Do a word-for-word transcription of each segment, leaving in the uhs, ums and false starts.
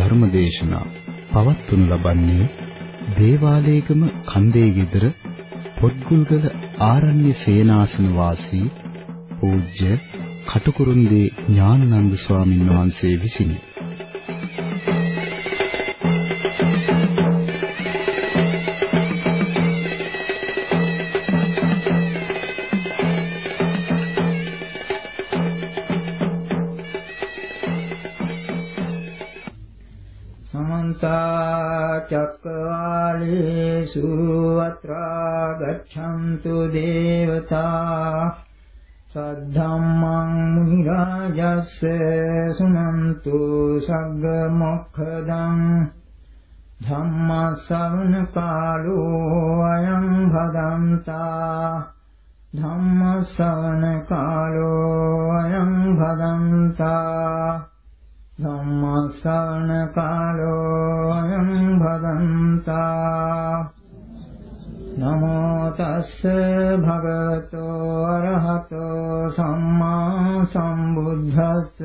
ධර්මදේශනා පවත්වනු ලබන්නේ දේවාලේගම කන්දේ ගෙදර පොත්ගුල්ගල ආරණ්‍ය සේනාසන වාසී පූජ්‍ය කටුකුරුන්දී ඥානানন্দ ස්වාමීන් වහන්සේ විසිනි. චක්කවාලේසු අත්‍රා ගච්ඡන්තු දේවතා සද්ධම්මං මුනි රාජස්ස සුනන්තු සග්ග මොක්ඛදං ධම්ම ශ්‍රවණ කාලෝ අයං භදන්තා ධම්ම ශ්‍රවණ කාලෝ අයං භදන්තා ධම්ම ශ්‍රවණ කාලෝ අයං භදන්තා නමෝ තස්ස භගවතෝ අරහතෝ සම්මා සම්බුද්දස්ස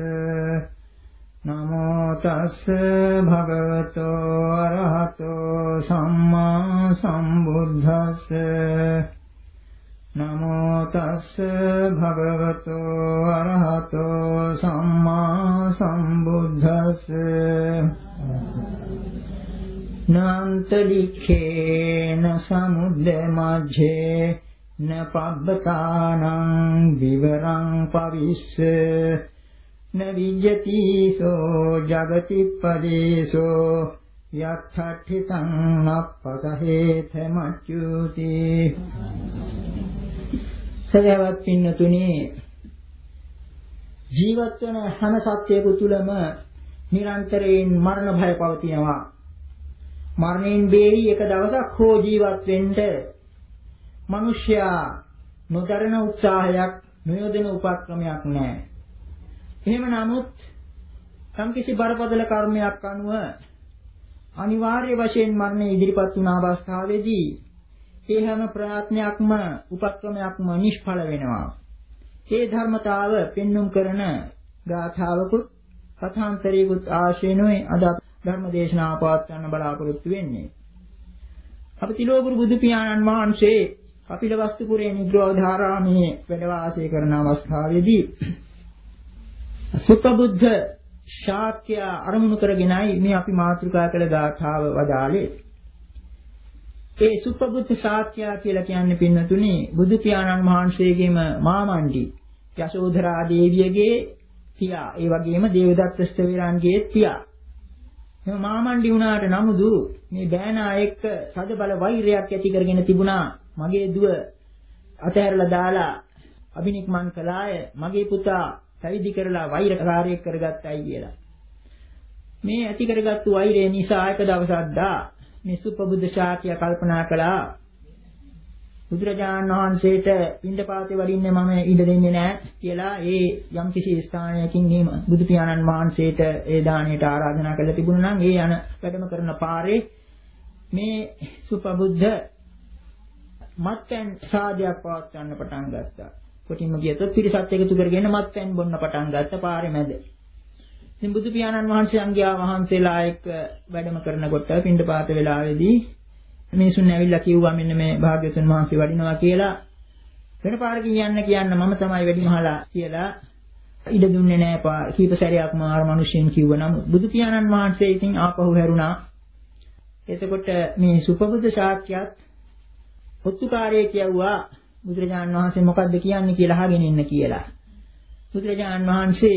නමෝ තස්ස භගවතෝ අරහතෝ සම්මා සම්බුද්දස්ස නමෝ තස්ස භගවතෝ අරහතෝ සම්මා සම්බුද්දස්ස නාන්තලිඛේන සමුද්ද මජ්ජේ න පබ්බතානං විවරං පවිස්ස න විජ්ජති සෝ ජගති පදේසෝ යත්ථඨිතං නප්පසහේත මච්චුති. සදහවත් පින්නතුනි, ජීවත් වන හැම සත්‍යයක තුලම නිරන්තරයෙන් මරණ භය පවතිනවා. මරණයෙන් බේරි එක දවසක් හෝ ජීවත් වෙන්න මිනිසයා නොදරන උත්සාහයක් නොයොදන උපක්‍රමයක් නැහැ. එහෙම නමුත් සම්කිසි බරපතල කර්මයක් අනුව අනිවාර්ය වශයෙන් මරණය ඉදිරිපත් වුණ අවස්ථාවේදී ඒ හැම ප්‍රයත්නයක්ම උපක්‍රමයක්ම නිෂ්ඵල වෙනවා. ඒ ධර්මතාව පෙන්눔 කරන ගාථාවකුත් කථාන්තරයකුත් ආශ්‍රේණුවේ අද ධර්ම දේශනාව පවත්වන්න බලාපොරොත්තු වෙන්නේ. අපි තිලෝගුරු බුදු පියාණන් වහන්සේ කපිලවස්තුපුරේ නිග්‍රෝධාරාමයේ වැඩ වාසය කරන අවස්ථාවේදී සුපබුද්ධ ශාක්‍ය අරමුණු කරගෙනයි මේ අපි මාතෘකා කළ ගාථාව වදාළේ. ඒ සුපබුද්ධ ශාක්‍ය කියලා කියන්නේ පින්නතුනි බුදු පියාණන් වහන්සේගේම මාමණ්ඩි යශෝධරා දේවියගේ පියා, ඒ වගේම දේවදත්ත ස්තවිරන්ගේ පියා. මේ මාමණ්ඩි වුණාට නමුදු මේ බෑනා එක්ක සද බල වෛරයක් ඇති කරගෙන තිබුණා. මගේ දුව අතහැරලා දාලා අබිනික්මන් කළාය, මගේ පුතා පැවිදි කරලා වෛරකාරයෙක් කරගත්තයි කියලා. මේ ඇති කරගත්තු වෛරය නිසා එක දවසක් දා මේ සුපබුද්ධ ශාක්‍ය කල්පනා කළා, බුදුරජාණන් වහන්සේට පින්ඩපාතේ වඩින්නේ මම ඉඩ දෙන්නේ නැහැ කියලා ඒ යම් කිසි ස්ථානයකින් මේ බුදු පියාණන් වහන්සේට ඒ දාණයට ආරාධනා කළා තිබුණා නම් ඒ යන වැඩම කරන පාරේ මේ සුපබුද්ධ මත්පැන් සාදයක් පවත්වන්න පටන් ගත්තා. කොටින්ම කියතොත් පිරිසත් එකතු කරගෙන මත්පැන් බොන්න පටන් ගත්ත පාරේ මැද. ඉතින් බුදු පියාණන් වහන්සේ අංගයා වහන්සේලා එක්ක වැඩම කරනකොට පින්ඩපාත වෙලාවේදී මිනිසුන් ඇවිල්ලා කිව්වා මෙන්න මේ භාග්‍යවතුන් වහන්සේ වඩිනවා කියලා. වෙන පාරකින් යන්න කියන්න මම තමයි වැඩිමහලා කියලා ඉඩ දුන්නේ නැහැ. කීප සැරයක්ම ආර මිනිස්සුන් කිව්වා. නම් බුදු පියාණන් වහන්සේ ඉතින් ආපහු හැරුණා. එතකොට මේ සුපබුද්ධ ශාක්‍යයත් ඔත්තුකාරයේ කියුවා බුදුරජාණන් වහන්සේ මොකද්ද කියන්නේ කියලා අහගෙන ඉන්න කියලා. බුදුරජාණන් වහන්සේ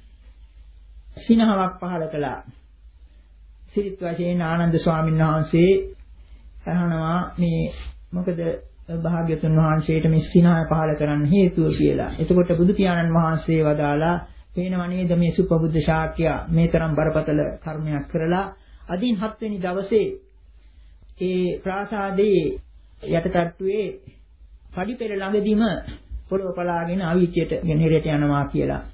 සිනහවක් පහල කළා. සිරිත් වශයෙන් ආනන්ද ස්වාමීන් වහන්සේ අහනවා මේ මොකද භාග්‍යතුන් වහන්සේට මේ සිනහය පහල කරන්න හේතුව කියලා. එතකොට බුදු පියාණන් වහන්සේ වදාලා පේනව නේද මේ සුපබුද්ධ ශාක්‍ය මේ තරම් බරපතල කර්මයක් කරලා අදින් හත් වෙනි දවසේ ඒ ප්‍රාසාදයේ යටටට්ටුවේ පඩි පෙර ළඟදීම පොළොව පලාගෙන අවීචයට ගෙනෙරට යනවා කියලා.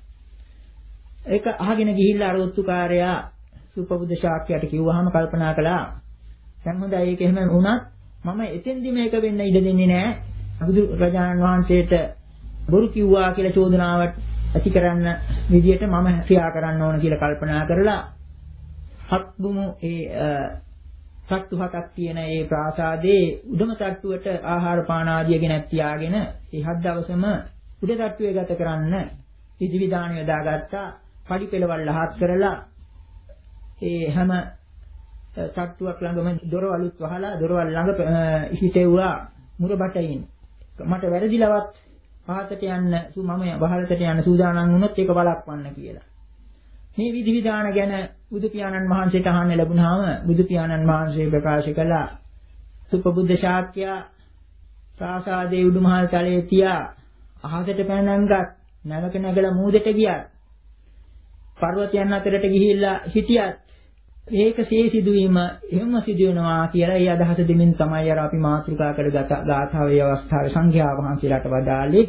ඒක අහගෙන ගිහිල්ලා අර ඔත්තුකාරයා සුපබුද්ධ ශාක්‍යයට කිව්වහම කල්පනා කළා, දැන් හොඳයි ඒක එහෙම වුණත් මම එතෙන්දි මේක වෙන්න ඉඩ දෙන්නේ නැහැ. බුදු රජාණන් වහන්සේට බොරු කිව්වා කියලා චෝදනාවක් ඇති කරන්න විදියට මම ක්‍රියා කරන්න ඕන කියලා කල්පනා කරලා හත්බුමු ඒ තට්ටු හතක් තියෙන ඒ ප්‍රාසාදයේ උඩම තට්ටුවට ආහාර පාන ආදිය ගෙනත් තියාගෙන ඒ හත් දවසම උඩ තට්ටුවේ ගත කරන්න විධිවිධාන යොදාගත්තා. පඩි පෙළවල් ලහත් කරලා ඒ හැම තට්ටුවක් ළඟම දොරවලුත් වහලා දොරවල් ළඟ හිටෙව්වා මුරබටයින්. මට වැරදිලවත් පහතට යන්න මම බහලතට යන්න සූදානම් වුණොත් ඒක වළක්වන්න කියලා. මේ විධි විධාන ගැන බුදු පියාණන් වහන්සේට අහන්න ලැබුණාම බුදු පියාණන් වහන්සේ ප්‍රකාශ කළා සුපබුද්ධ ශාක්‍යයා ප්‍රාසාදයේ උඩුමහල් තලයේ තියා අහසට පැනනගත් නැවක නැගලා මූදට ගියා. පර්වතයන් අතරට ගිහිල්ලා හිටියත් මේක සේ සිදුවීම එහෙම සිදු වෙනවා කියලා ඒ අදහස දෙමින් තමයි අර අපි මාතෘකා කරගත ගාථාවේ අවස්ථාවේ සංඝයා වහන්සේලාට වදාළේ.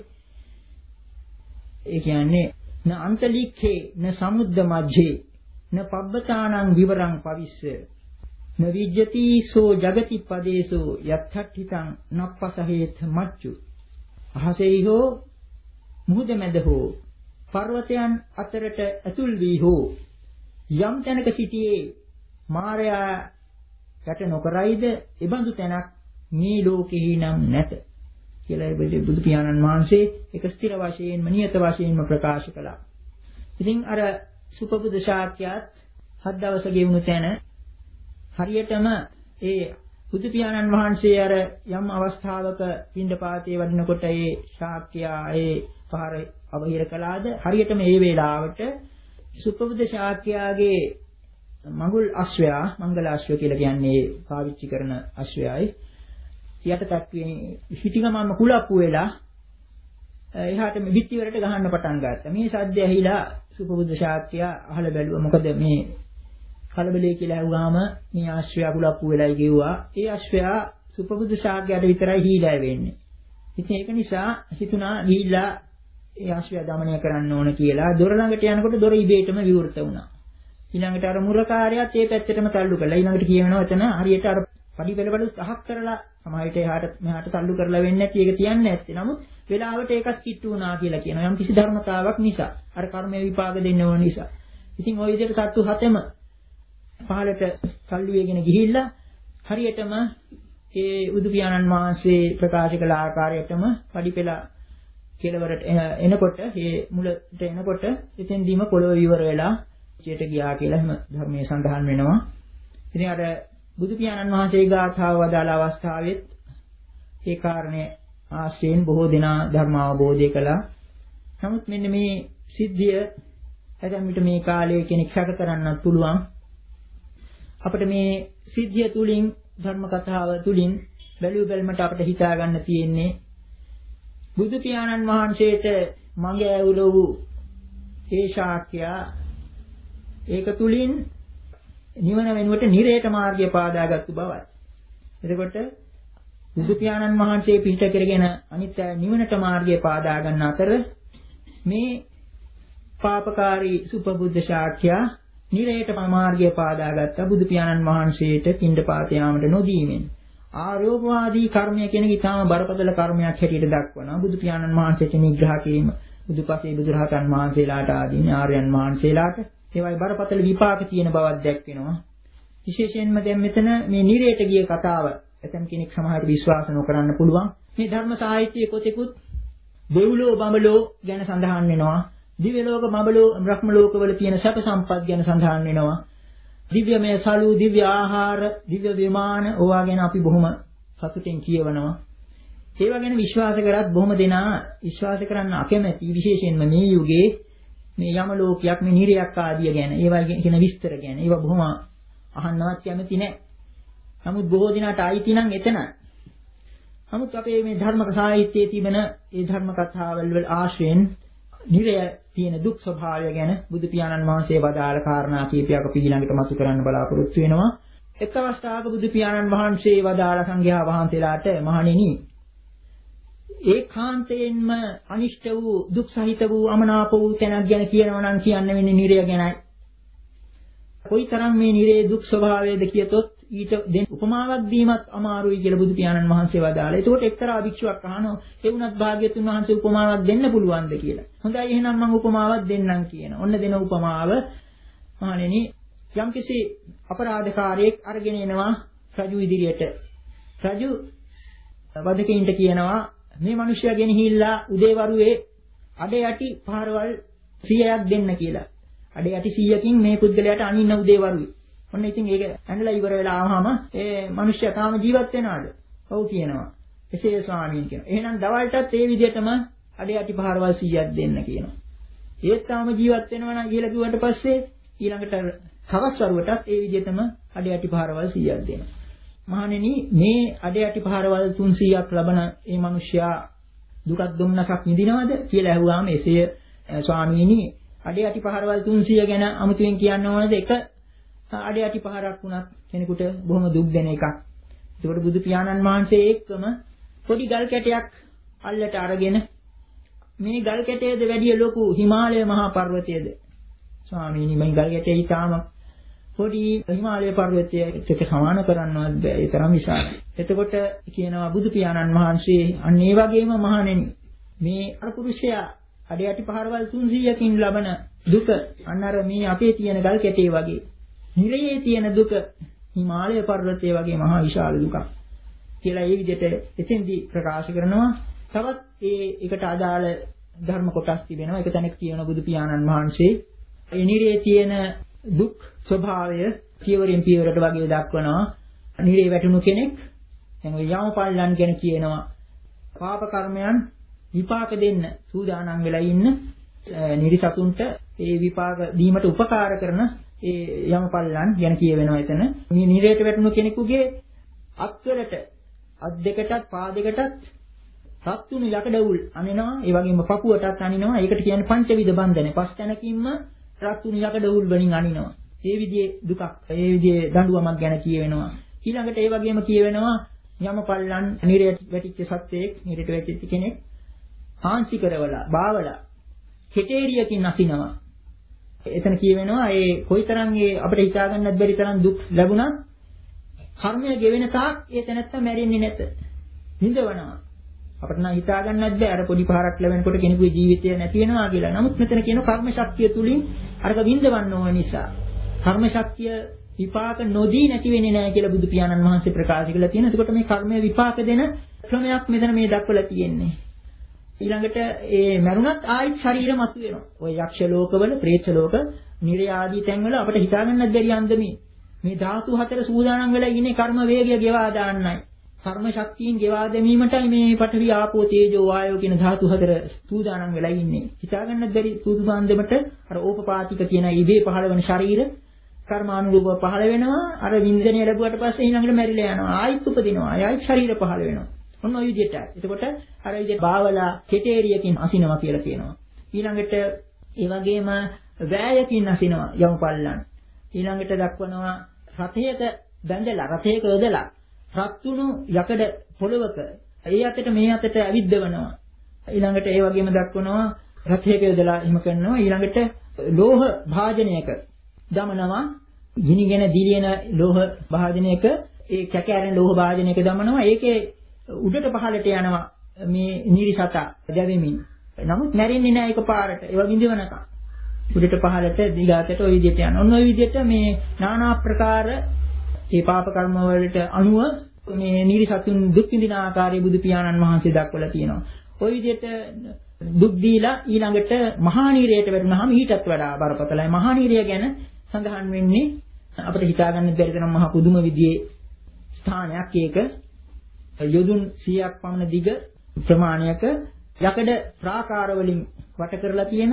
ඒ කියන්නේ න අන්තලික්ඛේ න සමුද්ද මජ්ජේ න පබ්බතානං විවරං පවිස්ස න විජ්ජති සෝ జగති පදේසෝ යත්ථට්ඨිතං නප්පසහේත මච්චු. අහසෙහි හෝ මුහුද මැද හෝ පර්වතයන් අතරට ඇතුල් වී හෝ යම් තැනක සිටියේ මාරයා යට නොකරයිද එබඳු තැනක් මේ ලෝකෙහි නම් නැත කියලා බුදු පියාණන් වහන්සේ එක ස්ථිර වශයෙන්ම නියත වශයෙන්ම ප්‍රකාශ කළා. ඉතින් අර සුපබුද්ධ ශාක්‍යයත් හත් දවස ගෙවුණු තැන හරියටම ඒ බුදු පියාණන් වහන්සේ අර යම් අවස්ථාවක පිණ්ඩපාතේ වඩිනකොට ඒ ශාක්‍යයා ඒ පාර අවහිර කළාද හරියටම ඒ වේලාවට සුපබුද්ධ ශාක්‍යයාගේ මඟුල් අශ්වයා මංගල අශ්වය කියලා කියන්නේ පාවිච්චි කරන අශ්වයයි යට තට්ටුවේ හිටිගමම කුලප්පු වෙලා එහාට මේ පිටි වලට ගහන්න පටන් ගත්තා. මේ සද්ද ඇහිලා සුපබුද්ධ ශාක්‍යයා අහලා බැලුවා මොකද මේ කලබලේ කියලා ඇහුවාම මේ අශ්වයා කුලප්පු වෙලයි කිව්වා. ඒ අශ්වයා සුපබුද්ධ ශාක්‍යයට විතරයි හීලා වෙන්නේ. ඉතින් ඒක නිසා හිතුණා ගිහිල්ලා ඒ අශ්වයා দমনය කරන්න ඕන කියලා දොර ළඟට යනකොට දොර ඉබේටම විවෘත වුණා. ඊළඟට අර මුරකාරයාත් ඒ පැත්තටම තල්ලු කළා. ඊළඟට කියනවා එතන හරියට අර පඩි පෙළවලුත් අහක් කරලා සමහරවිට එහාට මෙහාට තල්ලු කරලා වෙන්නේ නැති ඒක තියන්නේ නැත්තේ. නමුත් වෙලාවට ඒකත් කිට්ටු වුණා කියලා කියනවා. යම් කිසි ධර්මතාවක් නිසා අර කර්මයේ විපාක දෙන්න ඕන නිසා. ඉතින් ওই විදිහට තට්ටු හතෙම පහළට තල්ලු වේගෙන ගිහිල්ලා හරියටම ඒ උදු පියාණන් වහන්සේ ප්‍රකාශ කළ ආකාරයටම පඩි පෙළ කෙලවරට එනකොට මේ මුලට එනකොට එතෙන්දීම පොළොව විවර වෙලා චේත ගියා කියලා එහෙම ධර්මයේ සඳහන් වෙනවා. ඉතින් අර බුදු පියාණන් වහන්සේ ගාථාව වදාළ අවස්ථාවෙත් ඒ කාරණේ ආශ්‍රයෙන් බොහෝ දෙනා ධර්ම අවබෝධය කළා. නමුත් මෙන්න මේ සිද්ධිය ඇතැම් විට මේ කාලයේ කෙනෙක් සැක කරන්නත් පුළුවන්. අපිට මේ සිද්ධිය තුලින් ධර්ම කතාව තුලින් බැලු බැලමට අපිට හිතා ගන්න තියෙන්නේ බුදු පියාණන් වහන්සේට මඟ ඇවුල වූ ඒ ශාක්‍යයා ඒක තුලින් නිවන වෙනුවට නිරේත මාර්ගය පාදාගත්තු බවයි. එතකොට බුදු පියාණන් වහන්සේ පිහිට කරගෙන අනිත් නිවනට මාර්ගය පාදා ගන්න අතර මේ පාපකාරී සුපබුද්ධ ශාක්‍යයා නිරේත මාර්ගය පාදාගත්ත බුදු පියාණන් වහන්සේට පින්ඩපාත යාමට නොදීමෙන් ආරෝපවාදී කර්මය කියන ඊටාම බරපතල කර්මයක් හැටියට දක්වනවා. බුදු පියාණන් වහන්සේට නිග්‍රහ කිරීම බුදුපසේ බුදුරහතන් වහන්සේලාට ආදීන ආර්යයන් වහන්සේලාට ඒවයි බරපතල විපාක තියෙන බවක් දැක්වෙනවා. විශේෂයෙන්ම දැන් මෙතන මේ නිරේට ගිය කතාව ඇතම් කෙනෙක් සමහරට විශ්වාස නොකරන්න පුළුවන්. මේ ධර්ම සාහිත්‍යයේ කොතෙකුත් දෙව්ලෝ බඹලෝ ගැන සඳහන් වෙනවා. දිව්‍ය ලෝක බඹලෝ බ්‍රහ්ම ලෝකවල තියෙන සැප සම්පත් ගැන සඳහන් වෙනවා. දිව්‍යමය සලු, දිව්‍ය ආහාර, දිව්‍ය විමාන ඕවා ගැන අපි බොහොම සතුටින් කියවනවා. ඒවා ගැන විශ්වාස කරත් බොහොම දෙනා විශ්වාස කරන්න අකමැති. විශේෂයෙන්ම මේ යුගයේ මේ යම ලෝකයක් මේ නිරයක් ආදිය ගැන ඒවා කියන විස්තර ගැන ඒවා බොහොම අහන්නවත් කැමති නැහැ. නමුත් බොහෝ දිනකට ආйти නම් එතන. නමුත් අපේ මේ ධර්ම සාහිත්‍යයේ තිබෙන ඒ ධර්ම කතාවල් වල ආශ්‍රයෙන් නිරය තියෙන දුක් ස්වභාවය ගැන බුදු පියාණන් වහන්සේ වදාළ කාරණා කීපයක් අපි ඊළඟට මතු කරන්න බලාපොරොත්තු වෙනවා. එක් අවස්ථාවක බුදු පියාණන් වහන්සේ වදාළ සංඝයා වහන්සේලාට මහණෙනි ඒකාන්තයෙන්ම අනිෂ්ට වූ දුක් සහිත වූ අමනාප වූ තැනක් ගැන කියනවා නම් කියන්න වෙන්නේ නිරය ගැනයි. කොයිතරම් මේ නිරේ දුක් ස්වභාවයද කියතොත් ඊට දෙන උපමාවක් දීමත් අමාරුයි කියලා බුදු පියාණන් වහන්සේ වදාළා. ඒකට එක්තරා භික්ෂුවක් අහනවා ඒ වුණත් භාග්‍යතුන් වහන්සේ උපමාවක් දෙන්න පුළුවන්ද කියලා. හොඳයි එහෙනම් මම උපමාවක් දෙන්නම් කියන. ඔන්න දෙන උපමාව මහණෙනි යම්කිසි අපරාධකාරයෙක් අරගෙන එනවා රජු ඉදිරියට. රජු වදකින්ට කියනවා මේ මිනිහයා ගෙනහිල්ලා උදේවරුේ අඩ යටි පහරවල් සීයක් දෙන්න කියලා. අඩ යටි සීයකින් මේ පුද්ගලයාට අනින්න උදේවරුේ. ඔන්න ඉතින් ඒක ඇඳලා ඉවර වෙලා ආවම ඒ මිනිහයා තාම ජීවත් වෙනවද? ඔව් කියනවා. එසේ ස්වාමීන් කියනවා. එහෙනම් දවල්ටත් ඒ විදිහටම අඩ යටි පහරවල් සීයක් දෙන්න කියනවා. ඒත් තාම ජීවත් වෙනවා නම් කියලා කිව්වට පස්සේ ඊළඟට හවස් වරුවටත් ඒ විදිහටම අඩ යටි පහරවල් සීයක් දෙනවා. මහණෙනි මේ අඩ යටි පහරවල් තුන්සීයක් ලබන මේ මිනිසයා දුකක් දුම්නසක් විඳිනවද කියලා ඇහුවාම එසේ ස්වාමීනි අඩ යටි පහරවල් තුන්සීය ගැන අමුතුවෙන් කියන්න ඕනද එක අඩ යටි පහරක් වුණත් කෙනෙකුට බොහොම දුක් දෙන එකක්. ඒකට බුදු පියාණන් වහන්සේ එක්කම පොඩි ගල් කැටයක් අල්ලට අරගෙන මේ ගල් කැටයේද වැඩි ලොකු හිමාලය මහා පර්වතයේද ස්වාමීනි මේ ගල් කැටය ඊටාම පොඩි හිමාලය පර්වතයකට සමාන කරන්නවත් බෑ ඒ තරම් විශාලයි. එතකොට කියනවා බුදු පියාණන් වහන්සේ අන්න ඒ වගේම මහණෙනි මේ අරපුරුෂයා අඩ යටි පහරවල් තුන්සීයකින් ලබන දුක අන්න අර මේ අපේ තියෙන ගල් කැටේ වගේ නිරයේ තියෙන දුක හිමාලය පර්වතයේ වගේ මහා විශාල දුකක් කියලා ඒ විදිහට එතෙන්දී ප්‍රකාශ කරනවා. තවත් ඒ එකට අදාළ ධර්ම කොටස් තිබෙනවා. ඒක තැනක කියනවා බුදු පියාණන් වහන්සේ ඒ නිරයේ තියෙන දුක් ස්වභාවය පියවරෙන් පියවරට වගේ දක්වනවා. නිරේ වැටුණු කෙනෙක් දැන් ඔය යමපල්ලන් ගැන කියනවා. පාප කර්මයන් විපාක දෙන්න සූදානම් වෙලා ඉන්න නිරිසතුන්ට ඒ විපාක දීමට උපකාර කරන ඒ යමපල්ලන් ගැන කියවෙනවා එතන. මේ නිරේට වැටුණු කෙනෙකුගේ අත්වලට අත් දෙකටත් පා දෙකටත් රත්තුණු යකඩවුල් අනිනවා. ඒ වගේම පපුවටත් අනිනවා. ඒකට කියන්නේ පංචවිධ බන්ධන. පස් තැනකින්ම රත්තුණු යකඩවුල් වලින් අනිනවා. ඒ විදිහේ දුකක්, ඒ විදිහේ දඬුවමක් ගැන කියවෙනවා. ඊළඟට ඒ වගේම කියවෙනවා යමපල්ලන් නිරයට වැටිච්ච සත්වයෙක්, නිරයට වැටිච්ච කෙනෙක් හාන්සි කරවලා, බාවලා කෙටේරියකින් අසිනවා. එතන කියවෙනවා ඒ කොයිතරම් ඒ අපිට හිතා ගන්නත් බැරි තරම් දුක් ලැබුණත් කර්මය ගෙවෙන තාක් ඒ තැනත්තා මැරෙන්නේ නැත. විඳවනවා. අපිට නම් හිතා ගන්නත් බෑ අර පොඩි පහරක් ලැබෙනකොට කෙනෙකුගේ ජීවිතය නැති වෙනවා කියලා. නමුත් මෙතන කියන කර්ම ශක්තිය තුලින් අරක විඳවන්න ඕන නිසා කර්ම ශක්තිය විපාක නොදී නැති වෙන්නේ නැහැ කියලා බුදු පියාණන් වහන්සේ ප්‍රකාශ කළා තියෙනවා. එතකොට මේ කර්මය විපාක දෙන ක්‍රමයක් මෙතන මේ දක්වලා තියෙන්නේ. ඊළඟට ඒ මරුණත් ආයිත් ශරීර මතුවෙනවා. ඔය යක්ෂ ලෝකවල, പ്രേත ලෝක, නිර්ය ආදී තැන්වල අපිට හිතා ගන්නත් බැරි අන්දමේ මේ ධාතු හතර සූදානම් වෙලා ඉන්නේ කර්ම වේගය ගෙවා දාන්නයි. කර්ම ශක්තියින් ගෙවා දැමීමටයි මේ පඨවි ආපෝ තේජෝ වායෝ කියන ධාතු හතර සූදානම් වෙලා ඉන්නේ. හිතා ගන්නත් බැරි සූදානම්දමට අර ඕපපාතික කියන ඉබේ පහළ වෙන ශරීර කර්මානුරූපව පහළ වෙනවා. අර වින්දනය ලැබුවට පස්සේ ඊළඟට මැරිලා යනවා. ආයිත් උපදිනවා. ආයිත් ශරීර පහළ වෙනවා. ඔන්න ඔය විදිහට. එතකොට අර විදිහට බාවලා කෙටේරියකින් අසිනවා කියලා කියනවා. ඊළඟට ඒ වගේම වෑයකින් අසිනවා යමපල්ලන්. ඊළඟට දක්වනවා රථයක බැඳලා රථයක යොදලා රත්තුණු යකඩ පොළවක ඒ අතට මේ අතට ඇවිද්දවනවා. ඊළඟට ඒ වගේම දක්වනවා රථයක යොදලා එහෙම කරනවා. ඊළඟට ලෝහ භාජනයක දමනවා. ගිනිගෙන දිලියන ලෝහ භාජනයක ඒ කැකෑරෙන ලෝහ භාජනයක දමනවා. ඒකේ උඩට පහළට යනවා මේ නිරිසත දැවෙමින්. නමුත් මැරෙන්නේ නැහැ එකපාරට. ඒවා විඳවනකම්. උඩට පහළට දිගාතට ওই විදිහට යනවා. ඔන්න ওই විදිහට මේ নানা ආකාර මේ පාප කර්ම වලට අනුව මේ නිරිසතුන් දුක් විඳින ආකාරය බුදු පියාණන් වහන්සේ දක්වලා තියෙනවා. ওই විදිහට දුක් දීලා ඊළඟට මහා නීරයට වැටුනහම ඊටත් වඩා බරපතලයි. මහා නීරය ගැන සඳහන් වෙන්නේ අපිට හිතා ගන්න බැරි තරම් මහා පුදුම විදිහේ ස්ථානයක් ඒක. යොදුන් සියයක් පමණ දිග ප්‍රමාණයක යකඩ ප්‍රාකාර වලින් වට කරලා තියෙන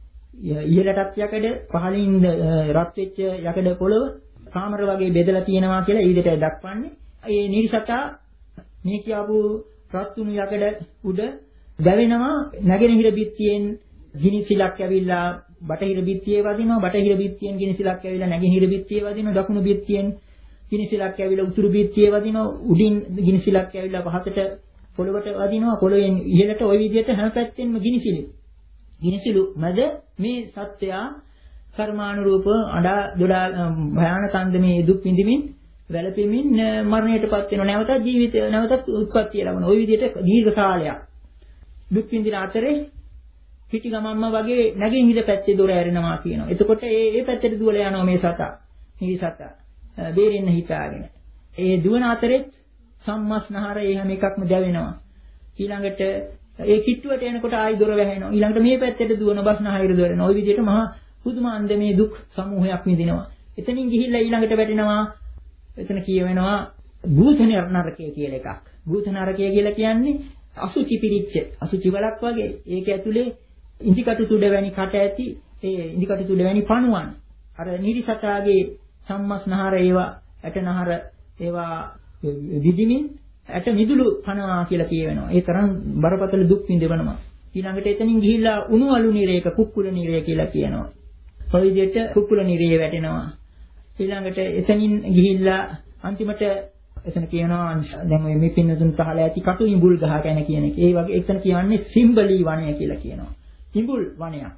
ඉහළටත් යකඩ පහළින් රත් වෙච්ච යකඩ පොළව කාමර වගේ බෙදලා තියෙනවා කියලා ඒ විදිහට දක්වන්නේ. ඒ නිරිසතා මේ කියපු රත්තුණු යකඩ උඩ දැවෙනවා. නැගෙනහිර බිත්තියෙන් ගිනි සිලක් ඇවිල්ලා බටහිර බිත්තියේ වදිනවා. බටහිර බිත්තියෙන් ගිනි සිලක් ඇවිල්ලා නැගෙනහිර බිත්තියේ වදිනවා. දකුණු බිත්තියෙන් ගිනි සිලක් ඇවිල්ලා උතුරු බිත්තියේ වදිනවා. උඩින් ගිනි සිලක් ඇවිල්ලා පහතට පොළවට වදිනවා. පොළවෙන් ඉහළට ওই විදිහට හැම පැත්තෙන්ම ගිනි සිලු. ගිනි සිලු මැද මේ සත්‍යයා කර්මානුරූපව අඩා දොඩා භයානක අන්දමේ දුක් විඳිමින් වැළපෙමින් මරණයටපත් වෙනවා. නැවතත් ජීවිතය නැවතත් උත්පත්තිය ලබන. ওই විදිහට දීර්ඝ කාලයක් දුක් විඳින අතරේ පිටි ගමම්ම වගේ නැගෙනහිර පැත්තේ දොර ඇරෙනවා කියනවා. එතකොට ඒ ඒ පැත්තට දුවලා යනවා මේ සතා. නිරිසතා බේරෙන්න හිතාගෙන. ඒ දුවන අතරෙත් සම්මස්නහර ඒ හැම එකක්ම දැවෙනවා. ඊළඟට ඒ කිට්ටුවට එනකොට ආයි දොර වැහෙනවා. ඊළඟට මේ පැත්තට දුවන බස්නහර දොරනවා. ওই විදිහට මහා පුදුම අන්දමේ දුක් සමූහයක් විඳිනවා. එතනින් ගිහිල්ලා ඊළඟට වැටෙනවා. එතන කියවෙනවා භූත නරකය කියලා එකක්. භූත නරකය කියලා කියන්නේ අසුචි පිරිච්ච අසුචි වලක් වගේ. ඒක ඇතුලේ ඉන්දිකටු තුඩ වැනි කට ඇති ඒ ඉන්දිකටු තුඩ වැනි පණුවන්. අර නිරිසතාගේ සම්මස්නහර ඒවා ඇටනහර ඒවා විදිමින් ඇට මිදුළු කනවා කියලා කියවෙනවා. ඒ තරම් බරපතල දුක් විඳවනවා. ඊළඟට එතනින් ගිහිල්ලා උණු අලු නිරේක කුක්කුල නිරය කියලා කියනවා. ඔය විදිහට කුක්කුල නිරේ වැටෙනවා. ඊළඟට එතනින් ගිහිල්ලා අන්තිමට එතන කියනවා දැන් ඔය මේ පින්නතුන් පහල ඇති කටු ඉඹුල් ගහ ගැන කියන එක. ඒ වගේ එතන කියන්නේ සිම්බලි වනය කියලා කියනවා. ඉඹුල් වනයක්.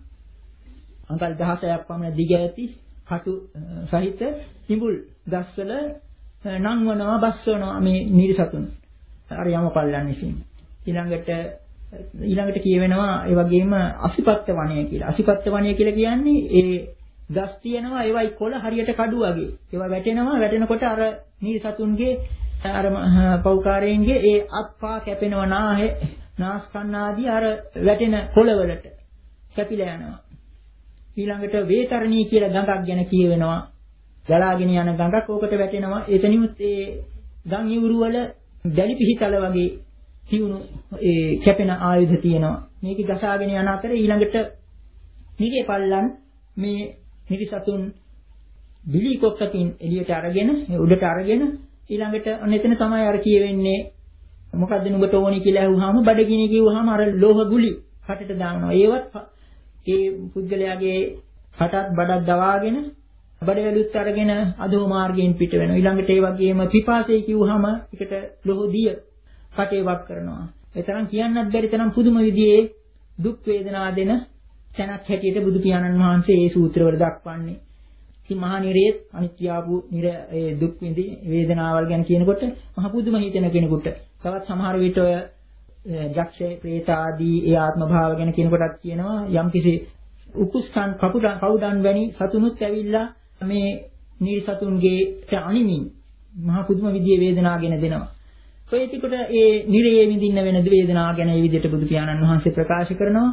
අඟල් දහසක් පමණ දිග ඇති කටු සහිත ඉඹුල් ගස්වල නංවනවා බස්වනවා මේ නිරිසතුන්. අර යමපල්ලන් විසින්. ඊළඟට ඊළඟට කියවෙනවා ඒ වගේම අසිපත්ත වනය කියලා. අසිපත්ත වනය කියලා කියන්නේ ඒ ගස් තියෙනවා ඒවයි කොළ හරියට කඩු වගේ. ඒවා වැටෙනවා වැටෙනකොට අර නිරිසතුන්ගේ අර පෞකාරයන්ගේ ඒ අත්පා කැපෙනවා නාහේ නාස්කන්න ආදී අර වැටෙන කොළවලට කැපිලා යනවා. ඊළඟට වේතරණී කියලා ගඟක් ගැන කියවෙනවා. ගලාගෙන යන ගඟක් ඕකට වැටෙනවා. එතනිමුත් ඒ ගම් යූරු වල දැලි පිහිතල වගේ තියුණු ඒ කැපෙන ආයුධ තියෙනවා. මේක ගසාගෙන යන අතර ඊළඟට නිගේ පල්ලන් මේ නිරිසතුන් බිලි කොක්කකින් එළියට අරගෙන උඩට අරගෙන ඊළඟට අන්න එතන තමයි අර කියවෙන්නේ මොකද්ද නුඹට ඕනි කියලා අහුවාම බඩගිනි කිව්වහම අර ලෝහ ගුලි කටට දානවා. ඒවත් ඒ පුද්ගලයාගේ කටත් බඩක් දවාගෙන බඩවැලුත් අරගෙන අදෝ මාර්ගයෙන් පිට වෙනවා. ඊළඟට ඒ වගේම පිපාසය කිව්වහම එකට ලෝහ දිය කටේ වක් කරනවා. ඒ තරම් කියන්නත් බැරි තරම් පුදුම විදිහේ දුක් වේදනා දෙන තැනක් හැටියට බුදු පියාණන් වහන්සේ මේ සූත්‍රවල දක්වන්නේ. ඉතින් මහා නිරේත් අනිත්‍යාපු නිර ඒ දුක් විඳි වේදනාවල් ගැන කියනකොට මහ පුදුම හිතෙන කෙනෙකුට තවත් සමහර විට ඔය යක්ෂ ප්‍රේත ආදී ඒ ආත්ම භාව ගැන කියනකොටත් කියනවා යම්කිසි උකුස්සන් කපුඩන් කවුඩන් වැනි සතුනුත් ඇවිල්ලා මේ නිරිසතුන්ගේ අනිමින් මහ පුදුම විදිහේ වේදනාගෙන දෙනවා. ඔය ටිකට ඒ නිරයේ විඳින්න වෙන වේදනාව ගැන මේ විදිහට බුදු පියාණන් වහන්සේ ප්‍රකාශ කරනවා.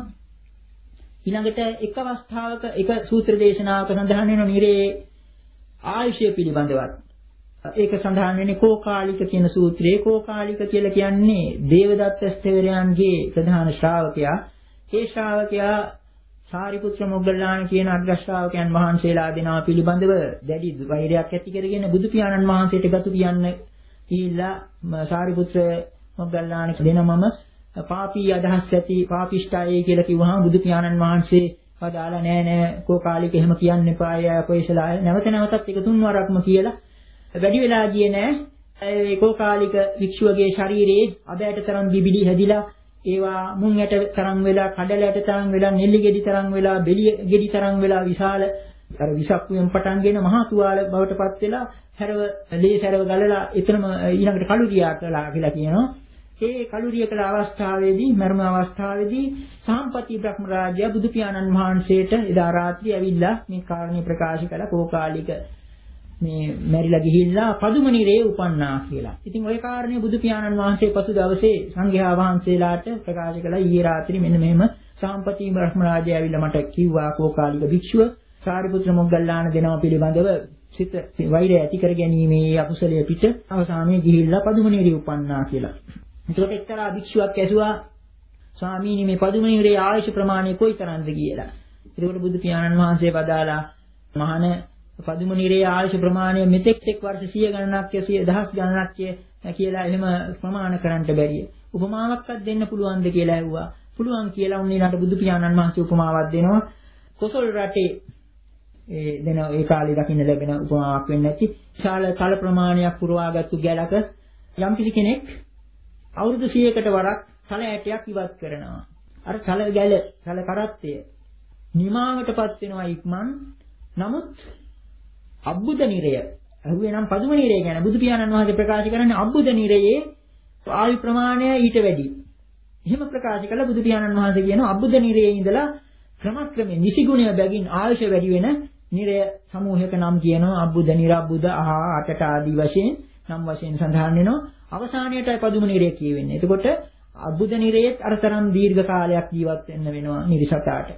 ඊළඟට එක් අවස්ථාවක එක සූත්‍ර දේශනාවක සඳහන් වෙන නිරේ ආයුෂය පිළිබඳවත්. ඒක සඳහන් වෙන්නේ කෝකාලික කියන සූත්‍රයේ. කෝකාලික කියලා කියන්නේ දේවදත්ත ස්තවරයන්ගේ ප්‍රධාන ශ්‍රාවකයා. ඒ ශ්‍රාවකයා සාරිපුත්‍ර මොග්ගල්ලාන කියන අග්‍ර ශ්‍රාවකයන් වහන්සේලා දෙනවා පිළිබඳව දැඩි වෛරයක් ඇති කරගෙන බුදු පියාණන් වහන්සේට ගතු කියන්න ගිහිල්ලා සාරිපුත්‍ර මොග්ගල්ලාන දෙනමම පාපී අදහස් ඇති පාපිෂ්ඨයයි කියලා කිව්වහම බුදු පියාණන් වහන්සේ වදාලා නෑ නෑ කෝකාලික එහෙම කියන්න එපා අය කොයිසලා නැවත නැවතත් එක තුන් වරක්ම කියලා වැඩි වෙලා ගියේ නෑ ඒ කෝකාලික වික්ෂුවගේ ශරීරයේ අබෑට තරම් බිබිලි හැදිලා ඒවා මුං යට තරම් වෙලා කඩල යට තරම් වෙලා නෙල්ලි ගෙඩි තරම් වෙලා බෙලිය ගෙඩි තරම් වෙලා විශාල අර විසක්කුවෙන් පටන්ගෙන මහා තුවාල බවටපත් වෙලා හැරව ලේ සැරව ගලලා එතනම ඊළඟට කලුරියා කළා කියලා කියනවා. ඒ කලුරිය කළ අවස්ථාවේදී මරණ අවස්ථාවේදී සාම්පති බ්‍රහ්ම රාජයා බුදු පියාණන් වහන්සේට එදා රාත්‍රියේ ඇවිල්ලා මේ කාරණේ ප්‍රකාශ කළ කෝකාලික මේ මැරිලා ගිහිල්ලා පදුම නිරේ උපන්නා කියලා. ඉතින් ওই කාරණේ බුදු පියාණන් වහන්සේ පසු දවසේ සංඝයා වහන්සේලාට ප්‍රකාශ කළා. ඊයේ රාත්‍රියේ මෙන්න මෙහෙම සාම්පති බ්‍රහ්ම රාජයා ඇවිල්ලා මට කිව්වා කෝකාලික භික්ෂුව සාරිපුත්‍ර මොග්ගල්ලාන දෙනව පිළිබඳව සිත වෛරය ඇති කර ගැනීමේ අකුසලයේ පිට අවසානයේ ගිහිල්ලා පදුම නිරේ උපන්නා කියලා. එතකොට එක්තරා භික්ෂුවක් ඇසුවා ස්වාමීනි මේ පදුමනිරේ ආයුෂ ප්‍රමාණය කොයිතරම්ද කියලා. එතකොට බුදු පියාණන් වහන්සේ වදාලා මහාන පදුමනිරේ ආයුෂ ප්‍රමාණය මෙතෙක් එක් වර්ෂ සිය ගණනක් සිය දහස් ගණනක් කියලා එහෙම ප්‍රමාණ කරන්න බැරිය. උපමාවක්වත් දෙන්න පුළුවන්ද කියලා ඇහුවා. පුළුවන් කියලා උන් ඊළඟට බුදු පියාණන් වහන්සේ උපමාවක් දෙනවා. කොසල් රටේ ඒ දෙන ඒ කාලේ දකින්න ලැබෙන උපමාවක් වෙන්නේ නැති විශාල තල ප්‍රමාණයක් පුරවාගත්තු ගැලක යම්කිසි කෙනෙක් අවුරුදු සියයකට වරක් තල ඇටයක් ඉවත් කරනවා. අර තල ගැල, තල කරත්තය නිමාවටපත් වෙනවා ඉක්මන්. නමුත් අබ්බුද නිරය, අහුවේ නම් පදුම නිරය ගැන බුදු පියාණන් වහන්සේ ප්‍රකාශ කරන්නේ අබ්බුද නිරයේ ආයු ප්‍රමාණය ඊට වැඩි. එහෙම ප්‍රකාශ කළ බුදු පියාණන් වහන්සේ කියනවා අබ්බුද නිරයේ ඉඳලා ක්‍රමක්‍රමයෙන් නිසිගුණය බැගින් ආයුෂ වැඩි වෙන නිරය සමූහයක නම් කියනවා අබ්බුද නිරබ්බුද අහා අටට ආදී වශයෙන් නම් වශයෙන් සඳහන් වෙනවා. අවසානයේටයි පදුම නිරය කියවෙන්නේ. එතකොට අබ්බුද නිරයේත් අරතරම් දීර්ඝ කාලයක් ජීවත් වෙන්න වෙනවා නිරිසතාට.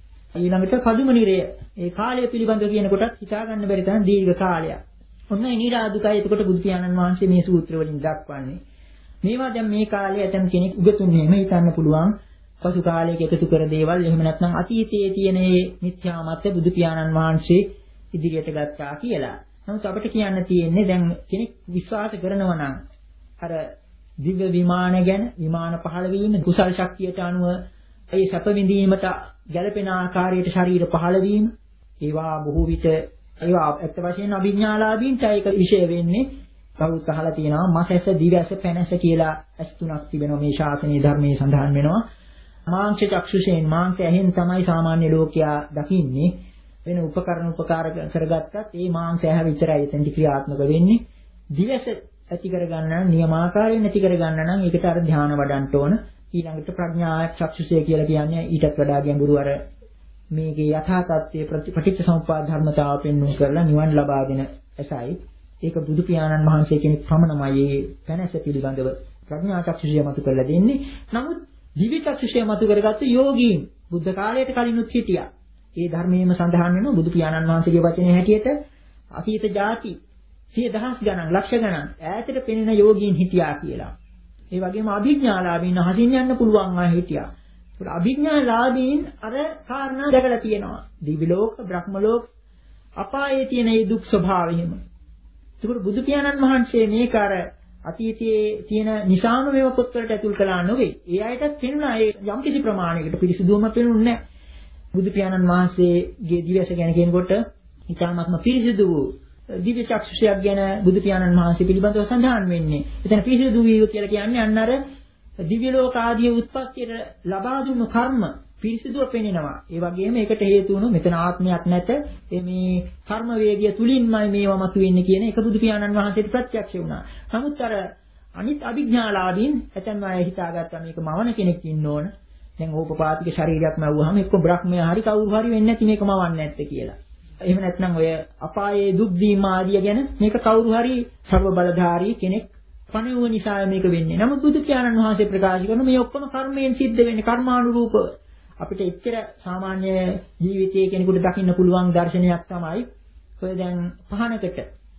ඊළඟට පදුම නිරය ඒ කාලය පිළිබඳව කියනකොටත් හිතා ගන්න බැරි තරම් දීර්ඝ කාලයක්. ඔන්න ඒ නිරාදුකයි එතකොට බුදු පියාණන් වහන්සේ මේ සූත්‍ර වලින් දක්වන්නේ. මේවා දැන් මේ කාලේ ඇතම් කෙනෙක් උගතුන් එහෙම හිතන්න පුළුවන්. පසු කාලයක එකතු කර දේවල් එහෙම නැත්නම් අතීතයේ තියෙන මේ මිත්‍යා මත බුදු පියාණන් වහන්සේ ඉදිරියට ගත්තා කියලා. නමුත් අපිට කියන්න තියෙන්නේ දැන් කෙනෙක් විශ්වාස කරනවා නම් අර දිව්‍ය විමාන ගැන විමාන පහළ වීම කුසල් ශක්තියට අනුව ඒ සැප විඳීමට ගැළපෙන ආකාරයට ශරීර පහළ වීම ඒවා බොහෝ විට ඒවා ඇත්ත වශයෙන්ම අභිඥාලාභීන්ට ඒක විශේෂ වෙන්නේ කවුරුත් අහලා තියෙනවා මසැස දිවැස පැනැස කියලා ඇස් තුනක් තිබෙනවා මේ ශාසනීය ධර්මයේ සඳහන් වෙනවා මාංශ චක්ෂුෂයෙන් මාංශ ඇහෙන් තමයි සාමාන්‍ය ලෝකයා දකින්නේ වෙන උපකරණ උපකාර කරගත්තත් ඒ මාංශ ඇහ විතරයි එතෙන්දි ක්‍රියාත්මක වෙන්නේ දිවැස ඇති කරගන්න නම් නියමාකාරයෙන් ඇති කරගන්න නම් ඒකට අර ධ්‍යාන වඩන්න ඕන ඊළඟට ප්‍රඥා චක්ෂුෂය කියලා කියන්නේ ඊටත් වඩා ගැඹුරු අර මේකේ යථා තත්ත්වයේ ප්‍රතිපටිච්ච සමුප්පාද ධර්මතාව පෙන්වු කරලා නිවන් ලබා දෙන ඇසයි ඒක බුදු පියාණන් වහන්සේ කෙනෙක් පමණමයි මේ පැනැස පිළිබඳව ප්‍රඥා චක්ෂුෂය මතු කරලා දෙන්නේ නමුත් දිව්‍ය චක්ෂුෂය මතු කරගත්තු යෝගීන් බුද්ධ කාලයට කලිනුත් හිටියා ඒ ධර්මයේම සඳහන් වෙනවා බුදු පියාණන් වහන්සේගේ වචනේ හැටියට අතීත ಜಾති සිය දහස් ගණන් ලක්ෂ ගණන් ඈතට පෙනෙන යෝගීන් හිටියා කියලා. ඒ වගේම අභිඥාලාභීන් හසින් යන්න පුළුවන් අය හිටියා. ඒක අභිඥාලාභීන් අර කාරණා දැකලා තියෙනවා. දිව්‍ය ලෝක, බ්‍රහ්ම ලෝක, අපායේ තියෙන මේ දුක් ස්වභාවයම. ඒකට බුදු පියාණන් වහන්සේ මේක අර අතීතයේ තියෙන නිසාම මේව පොත්වලට ඇතුල් කළා නෙවෙයි. ඒ අයටත් පෙනුණා ඒ යම්කිසි ප්‍රමාණයකට පිරිසුදුවම පෙනුන්නේ නැහැ. බුදු පියාණන් වහන්සේගේ දිවස ගැන කියනකොට ඊටාත්ම පිරිසිදු වූ දිව්‍ය චක්ෂුෂයක් ගැන බුදු පියාණන් වහන්සේ පිළිබඳව සඳහන් වෙන්නේ. එතන පිරිසිදු වීම කියලා කියන්නේ අන්න අර දිව්‍ය ලෝක ආදී උත්පත්තියට ලබා දුන්නු කර්ම පිරිසිදුව පෙනෙනවා. ඒ වගේම ඒකට හේතු වුණු මෙතන ආත්මයක් නැත. මේ කර්ම වේගය තුලින්මයි මේවා මතුවෙන්නේ කියන එක බුදු පියාණන් වහන්සේට ප්‍රත්‍යක්ෂ වුණා. නමුත් අර අනිත් අභිඥාලාභීන් ඇතැම් අය හිතාගත්තා මේක මවන කෙනෙක් ඉන්න ඕන. දැන් ඕපපාතික ශරීරයක් මැවුවාම එක්ක බ්‍රහ්මයා හරි කවුරු හරි වෙන්නේ නැති මේක මවන්නේ නැත්තේ කියලා. එහෙම නැත්නම් ඔය අපායේ දුක් දීම ආදිය ගැන මේක කවුරු හරි සර්ව බලධාරී කෙනෙක් පණුව නිසා මේක වෙන්නේ. නමුත් බුදු පියාණන් වහන්සේ ප්‍රකාශ කරන මේ ඔක්කොම කර්මයෙන් සිද්ධ වෙන්නේ කර්මානුරූපව. අපිට එච්චර සාමාන්‍ය ජීවිතයේ කෙනෙකුට දකින්න පුළුවන් දර්ශනයක් තමයි ඔය දැන් පහනකට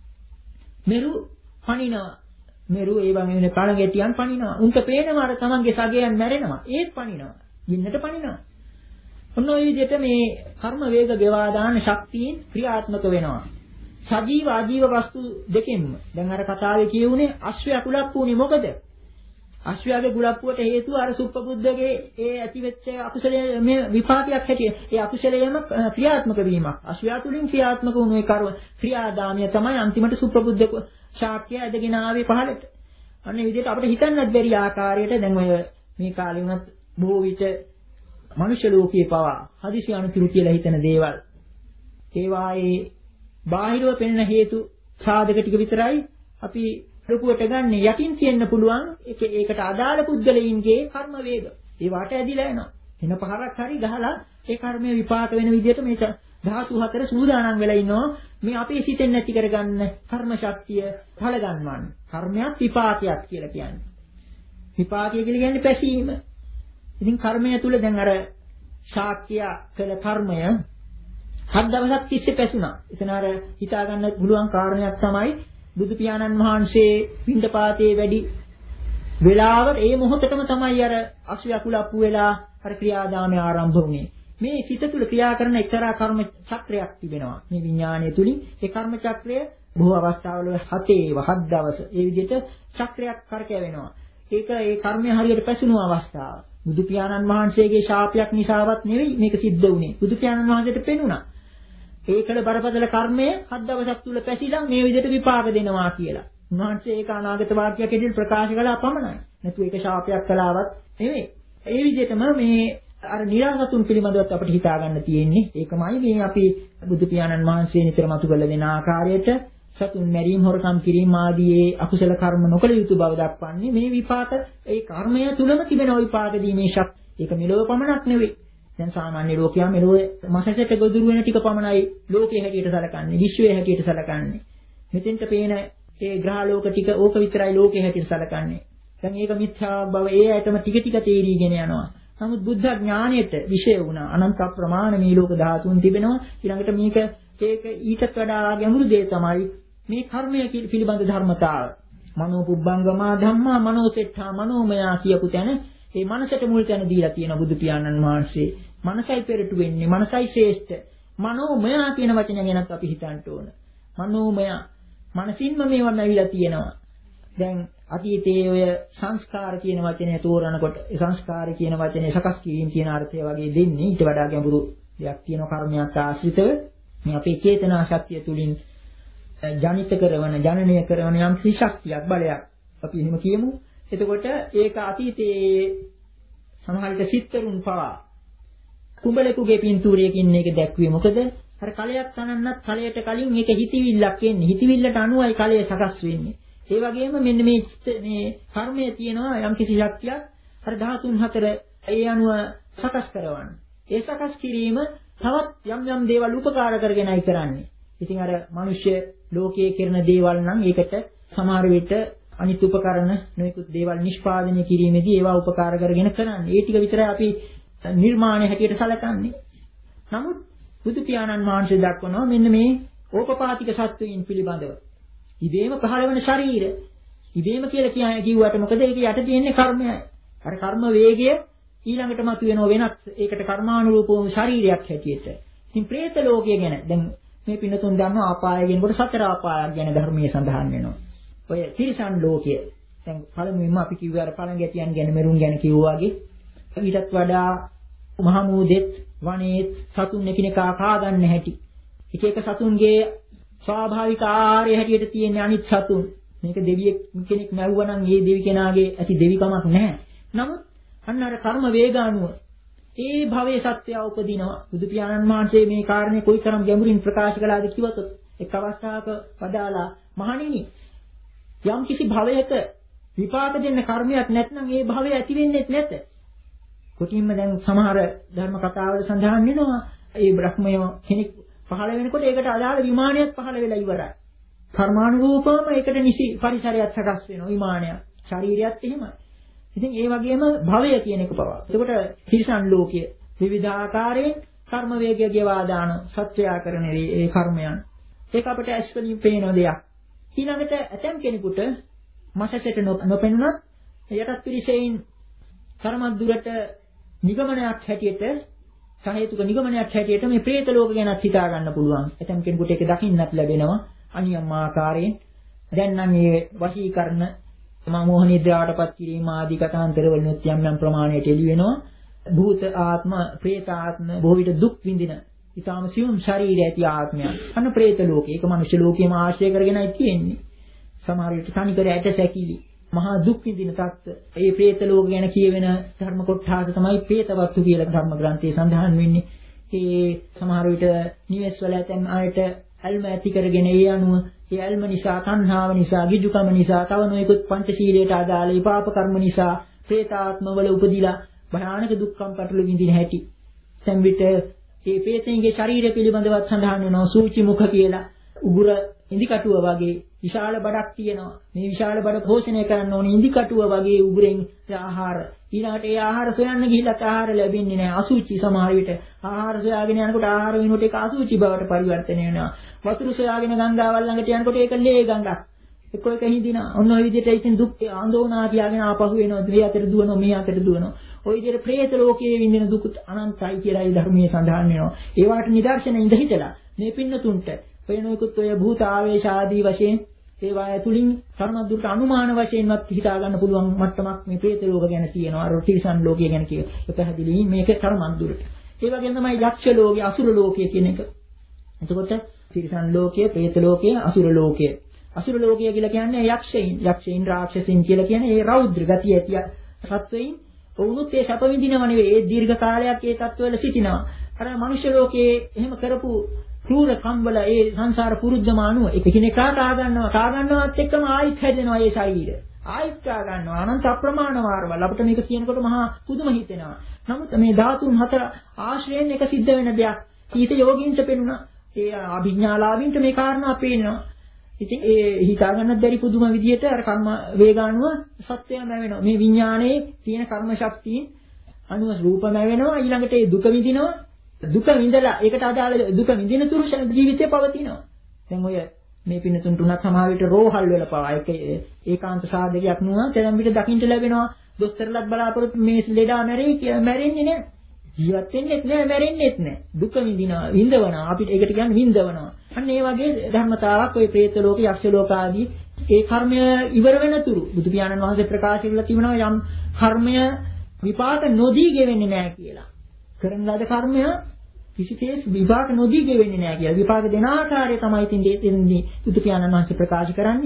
මෙරු පණිනවා. මෙරු ඒ වගේ කණ ගැටියන් පණිනවා. උන්ට පේනවා අර තමන්ගේ සගයන් මැරෙනවා. ඒත් පණිනවා. ගින්නට පණිනවා. ඔන්න ඔය විදිහට මේ කර්ම වේග ගෙවා දාන ශක්තියින් ක්‍රියාත්මක වෙනවා. සජීව ආජීව වස්තු දෙකෙන්ම. දැන් අර කතාවේ කියුනේ අශ්වයා කුලප්පුනේ මොකද? අශ්වයාගේ කුලප්පුවට හේතුව අර සුප්පබුද්ධගේ ඒ ඇතිවෙච්ච අකුසලයේ මේ විපාකයක් හැටියට. ඒ අකුසලයේම ක්‍රියාත්මක වීමක්. අශ්වයා තුලින් ක්‍රියාත්මක වුණු ඒ කර්ම ක්‍රියාදාමිය තමයි අන්තිමට සුප්පබුද්ධ ශාක්‍ය ඇදගෙන ආවේ පහළට. අන්න මේ විදිහට අපිට හිතන්නත් බැරි ආකාරයට දැන් ඔය මේ කාලේ වුණත් බොහෝ විට මනුෂ්‍ය ලෝකයේ පවා හදිසි අනුතුරු කියලා හිතන දේවල් ඒවායේ බාහිරව පෙනෙන හේතු සාධක ටික විතරයි අපි ලකුවට ගන්න යකින් කියන්න පුළුවන් ඒක ඒකට අදාළ පුද්ගලයින්ගේ කර්ම වේග ඒවට ඇදිලා යනවා එන පහරක් හරි ගහලා ඒ කර්මයේ විපාක වෙන විදිහට මේ ධාතු හතර සූදානම් වෙලා ඉන්නවා මේ අපේ සිතෙන් නැති කරගන්න කර්ම ශක්තිය ඵල ගන්නවන්නේ කර්මයක් විපාකයක් කියලා කියන්නේ විපාකය කියලා කියන්නේ පැසීම. ඉතින් කර්මය තුල දැන් අර ශාක්‍ය කළ කර්මය හත් දවසක් තිස්සේ පැසුණා. එතන අර හිතා ගන්න පුළුවන් කාරණයක් තමයි බුදු පියාණන් වහන්සේ පිණ්ඩපාතේ වැඩි වෙලාවට ඒ මොහොතටම තමයි අර අශ්වය කුලප්පු වෙලා අර ක්‍රියාදාමය ආරම්භ වුණේ. මේ සිත තුල ක්‍රියා කරන එක්තරා කර්ම චක්‍රයක් තිබෙනවා. මේ විඥාණය තුලින් ඒ කර්ම චක්‍රය බොහෝ අවස්ථාවල හතේ හත් දවස ඒ විදිහට චක්‍රයක් කරකැවෙනවා. ඒක ඒ කර්මය හරියට පැසුණු අවස්ථාව. බුදු පියාණන් වහන්සේගේ ශාපයක් නිසාවත් නෙවෙයි මේක සිද්ධ වුණේ. බුදු පියාණන් වහන්සේට පෙනුණා. ඒකල බරපතල කර්මය හත් දවසක් තුල පැසිලා මේ විදිහට විපාක දෙනවා කියලා. උන්වහන්සේ ඒක අනාගත වාක්‍යයක් ඇතුළත ප්‍රකාශ කළා පමණයි. නැතු ඒක ශාපයක් කළාවත් නෙවෙයි. ඒ විදිහටම මේ අර නිරාගතුන් පිළිබඳවත් අපිට හිතා ගන්න තියෙන්නේ. ඒකමයි මේ අපි බුදු පියාණන් වහන්සේ නිතර මතු කරලා දෙන ආකාරයට සතුන් මැරීම හොරකම් කිරීම ආදී අකුසල කර්ම නොකළ යුතු බව දක්වන්නේ මේ විපාක ඒ කර්මය තුලම තිබෙන විපාක දීමේ ශක්තිය. ඒක මෙලොව පමණක් නෙවෙයි. දැන් සාමාන්‍ය ලෝකයා මෙලොවේ මසසට ගොදුරු වෙන ටික පමණයි ලෝකයේ හැටියට සැලකන්නේ, විශ්වයේ හැටියට සැලකන්නේ. මෙතෙන්ට පේන ඒ ග්‍රහ ලෝක ටික ඕක විතරයි ලෝකයේ හැටියට සැලකන්නේ. දැන් ඒක මිත්‍යා බව ඒ ඇතම ටික ටික තේරීගෙන යනවා. නමුත් බුද්ධ ඥාණයට විශේෂ වුණා. අනන්ත ප්‍රමාණ මේ ලෝක ධාතුන් තිබෙනවා. ඊළඟට මේක ඒක ඊටත් වඩා ගැඹුරු දේ තමයි මේ කර්මය පිළිබඳ ධර්මතාව. මනෝ පුබ්බංගමා ධම්මා මනෝසෙට්ඨා මනෝමයා කියපු තැන ඒ මනසට මුල් තැන දීලා තියෙන බුදු පියාණන් වහන්සේ. මනසයි පෙරට වෙන්නේ, මනසයි ශ්‍රේෂ්ඨ. මනෝමයා කියන වචනය ගැනත් අපි හිතන්න ඕන. මනෝමයා මනසින්ම මේවා නැවිලා තියෙනවා. දැන් අතීතයේ ඔය සංස්කාර කියන වචනය තෝරනකොට ඒ සංස්කාර කියන වචනේ සකස් කිරීම කියන අර්ථය වගේ දෙන්නේ ඊට වඩා ගැඹුරු දෙයක් තියෙන කර්මයක් ආශ්‍රිතව මේ අපේ චේතනා ශක්තිය තුලින් ජනිත කරන ජනනය කරන යම් කිසි ශක්තියක් බලයක් අපි එහෙම කියමු. එතකොට ඒක අතීතයේ සමහරවිට සිත්තරුන් පවා කුඹලෙකුගේ පින්තූරයකින් මේක දැක්ුවේ මොකද අර කලයක් තනන්නත් කලයට කලින් මේක හිතවිල්ලක් එන්නේ හිතවිල්ලට අනුවයි කලය සකස් වෙන්නේ. ඒ වගේම මෙන්න මේ මේ කර්මයේ තියෙනවා යම් කිසි ශක්තියක් අර ධාතුන් හතර ඒ අනුව සකස් කරවන්න. ඒ සකස් කිරීම තවත් යම් යම් දේවල් උපකාර කරගෙනයි කරන්නේ. ඉතින් අර මිනිස්ය ලෝකයේ කරන දේවල් නම් ඒකට සමහර විට අනිත් උපකරණ නොයෙකුත් දේවල් නිෂ්පාදනය කිරීමේදී ඒවා උපකාර කරගෙන කරන්නේ. ඒ ටික විතරයි අපි නිර්මාණය හැටියට සැලකන්නේ. නමුත් බුදු පියාණන් වහන්සේ දක්වනවා මෙන්න මේ ඕපපාතික සත්වයන් පිළිබඳව. ඉබේම පහළ වෙන ශරීර. ඉබේම කියලා කියන්නේ කිව්වට මොකද ඒක යට තියෙන්නේ කර්මයයි. අර කර්ම වේගය ඊළඟට මතුවෙනව වෙනත් ඒකට කර්මානුරූපව ශරීරයක් හැටියට. ඉතින් പ്രേත ලෝකය ගැන දැන් මේ පින්නතුන් දන්නවා ආපාය කියනකොට සතර ආපායක් ගැන ධර්මයේ සඳහන් වෙනවා. ඔය තිරිසන් ලෝකය. දැන් පළමුවෙන්ම අපි කිව්වේ අර පළඟැටියන් ගැන මෙරුන් ගැන කිව්වා වගේ ඊටත් වඩා මහමූදෙත් වනේත් සතුන් එකිනෙකා කා ගන්න හැටි. එක එක සතුන්ගේ ස්වාභාවික ආහාරය හැටියට තියෙන අනිත් සතුන්. මේක දෙවියෙක් කෙනෙක් මැව්වනම් ඒ දෙවි කෙනාගේ ඇති දෙවිකමක් නැහැ. නමුත් අන්න අර කර්ම වේගානුව ඒ භවයේ සත්‍යය උපදිනවා. බුදු පියාණන් වහන්සේ මේ කාරණේ කොයිතරම් ගැඹුරින් ප්‍රකාශ කළාද කිව්වොත් එක් අවස්ථාවක වදාලා මහණෙනි යම් කිසි භවයක විපාක දෙන්න කර්මයක් නැත්නම් ඒ භවය ඇති වෙන්නේ නැත. කොටින්ම දැන් සමහර ධර්ම කතාවල සඳහන් වෙනවා ඒ බ්‍රහ්මය කෙනෙක් පහළ වෙනකොට ඒකට අදාළ විමානයක් පහළ වෙලා ඉවරයි. කර්මානුරූපවම ඒකට නිසි පරිසරයක් සකස් වෙනවා විමානයක්. ශරීරයත් එහෙමයි. ඉතින් ඒ වගේම භවය කියන එක පවා. එතකොට තිරිසන් ලෝකයේ විවිධාකාරයෙන් කර්ම වේගය ගෙවා දාන සත්‍යයා කරන ඒ කර්මයන්. ඒක අපිට ඇස් වලින් පේන දෙයක්. ඊළඟට ඇතම් කෙනෙකුට මසසට නොපෙනුනත් යටත් පිරිසෙයින් තරමක් දුරට නිගමනයක් හැටියට සහේතුක නිගමනයක් හැටියට මේ പ്രേත ලෝක ගැනත් හිතා ගන්න පුළුවන්. ඇතම් කෙනෙකුට ඒක දකින්නත් ලැබෙනවා අනියම් ආකාරයෙන්. දැන් නම් මේ වශීකරණ මෝහ නිද්‍රාවටපත් කිරීම ආදී කතාන්තර වලින් යම් යම් ප්‍රමාණයට එළි වෙනවා. භූත ආත්ම, പ്രേත ආත්ම බොහෝ විට දුක් විඳින ඊටාම සියුම් ශරීරය ඇති ආත්මයක්. අන්න പ്രേත ලෝකේ. ඒක මනුෂ්‍ය ලෝකයේම ආශ්‍රය කරගෙනයි තියෙන්නේ. සමහර විට තනිකර ඇට සැකිලි මහා දුක් විඳින තත්ත්ව. ඒ പ്രേත ලෝක ගැන කියවෙන ධර්ම කොටස තමයි പ്രേතවත්තු කියලා ධර්ම ග්‍රන්ථයේ සඳහන් වෙන්නේ. ඒ සමහර විට නිවෙස් වල ඇතැම් අයට ඇල්ම ඇති කරගෙන ඒ අනුව ඒ ඇල්ම නිසා, තණ්හාව නිසා, ගිජුකම නිසා, තව නොයෙකුත් පංචශීලයට අදාළ විපාක කර්ම නිසා പ്രേතාත්මවල උපදිලා භයානක දුක්ඛම් පටල විඳින හැටි. දැන් විට ඒ പ്രേතයන්ගේ ශරීරය පිළිබඳවත් සඳහන් වෙනවා සූචි මුඛ කියලා. උගුර ඉන්දිකටුව වගේ විශාල බඩක් තියෙනවා. මේ විශාල බඩ පෝෂණය කරන්න ඕනේ ඉන්දිකටුව වගේ උගුරෙන් ආහාර. ඊළඟට ඒ ආහාර සොයන්න ගිහිල්ලා ආහාර ලැබෙන්නේ නැහැ. අසුචි සමහර විට ආහාර සොයාගෙන යනකොට ආහාර වෙනුවට ඒක අසුචි බවට පරිවර්තනය වෙනවා. වතුර සොයාගෙන ගංගාවල් ළඟට යනකොට ඒක ලේ ගඟක්. එක්ක එක හිඳිනා. ඔන්න ඔය විදිහට ඉතින් දුක් ආందోනා තියාගෙන ආපහු වෙනවා. මේ අතට දුවනවා, මේ අතට දුවනවා. ඔය විදිහට പ്രേත ලෝකයේ විඳින දුක අනන්තයි කියලා ඒ ධර්මයේ සඳහන් වෙනවා. ඒවට නිදර්ශන ඉඳ හිටලා මේ පින්නතුන්ට වෙනොයිකුත් ඔය භූත ආවේශ ආදී වශයෙන් ඒවා ඇතුලින් කර්මද්දුරට අනුමාන වශයෙන්වත් හිතා ගන්න පුළුවන් මට්ටමක් මේ പ്രേත ලෝක ගැන තියෙනවා. අර තිරිසන් ලෝකය ගැන කිය. ඒ පැහැදිලි මේක කර්මද්දුරට. ඒ වගේම තමයි යක්ෂ ලෝකය, අසුර ලෝකය කියන එක. එතකොට තිරිසන් ලෝකය, പ്രേත ලෝකය, අසුර ලෝකය. අසුර ලෝකය කියලා කියන්නේ යක්ෂයින්, යක්ෂයින් රාක්ෂසයින් කියලා කියන්නේ ඒ රෞද්‍ර ගතිය ඇති සත්වයින්. වුණුත් ඒ සැප විඳිනව නෙවෙයි. ඒ දීර්ඝ කාලයක් ඒ තත්ත්වවල සිටිනවා. අර මනුෂ්‍ය ලෝකයේ එහෙම කරපු ක්‍රූර කම්බල ඒ සංසාර පුරුද්දම අනුව එකිනෙකා කා ගන්නවා කා ගන්නවත් එක්කම ආයිත් හැදෙනවා ඒ ශරීරය. ආයෙත් ගා ගන්නවා අනන්ත අප්‍රමාණ වාරවල. අපිට මේක කියනකොට මහා පුදුම හිතෙනවා. නමුත් මේ ධාතුන් හතර ආශ්‍රයෙන් එක සිද්ධ වෙන දෙයක්. ඊට යෝගීන්ට පෙනුණා. ඒ අභිඥාලාභින්ට මේ කාරණා පේනවා. ඉතින් ඒ හිතා ගන්නත් බැරි පුදුම විදියට අර කර්ම වේගානුව සත්‍යයම වෙනවා. මේ විඥානයේ තියෙන කර්ම ශක්තියින් අනුව රූපම වෙනවා. ඊළඟට ඒ දුක විඳිනවා. දුක විඳලා ඒකට අදාළ දුක විඳින තුරු ජීවිතේ පවතිනවා. දැන් ඔය මේ පින්නතුන් තුනක් සමහර විට රෝහල් වල පවා ඒක ඒකාන්ත සාධකයක් නුවා. දැන් විතර දකින්න ලැබෙනවා. දොස්තරලත් බලාපොරොත්තු මේ ලෙඩා මැරෙයි කියලා මැරෙන්නේ නැහැ. ජීවත් වෙන්නෙත් නැහැ මැරෙන්නෙත් නැහැ. දුක විඳිනවා විඳවනවා. අපිට ඒකට කියන්නේ විඳවනවා. අන්න ඒ වගේ ධර්මතාවක් ඔය പ്രേත ලෝක යක්ෂ ලෝක ආදී ඒ කර්මය ඉවර වෙන තුරු බුදු පියාණන් වහන්සේ ප්‍රකාශ කරලා තිබෙනවා යම් කර්මය විපාක නොදී ගෙවෙන්නේ නැහැ කියලා. කරන ලද කර්මය කිසිසේත් විපාක නොදී ගෙවෙන්නේ නැහැ කියලා. විපාක දෙන ආකාරය තමයි ඉතින් දෙන්නේ බුදු පියාණන් වහන්සේ ප්‍රකාශ කරන්නේ.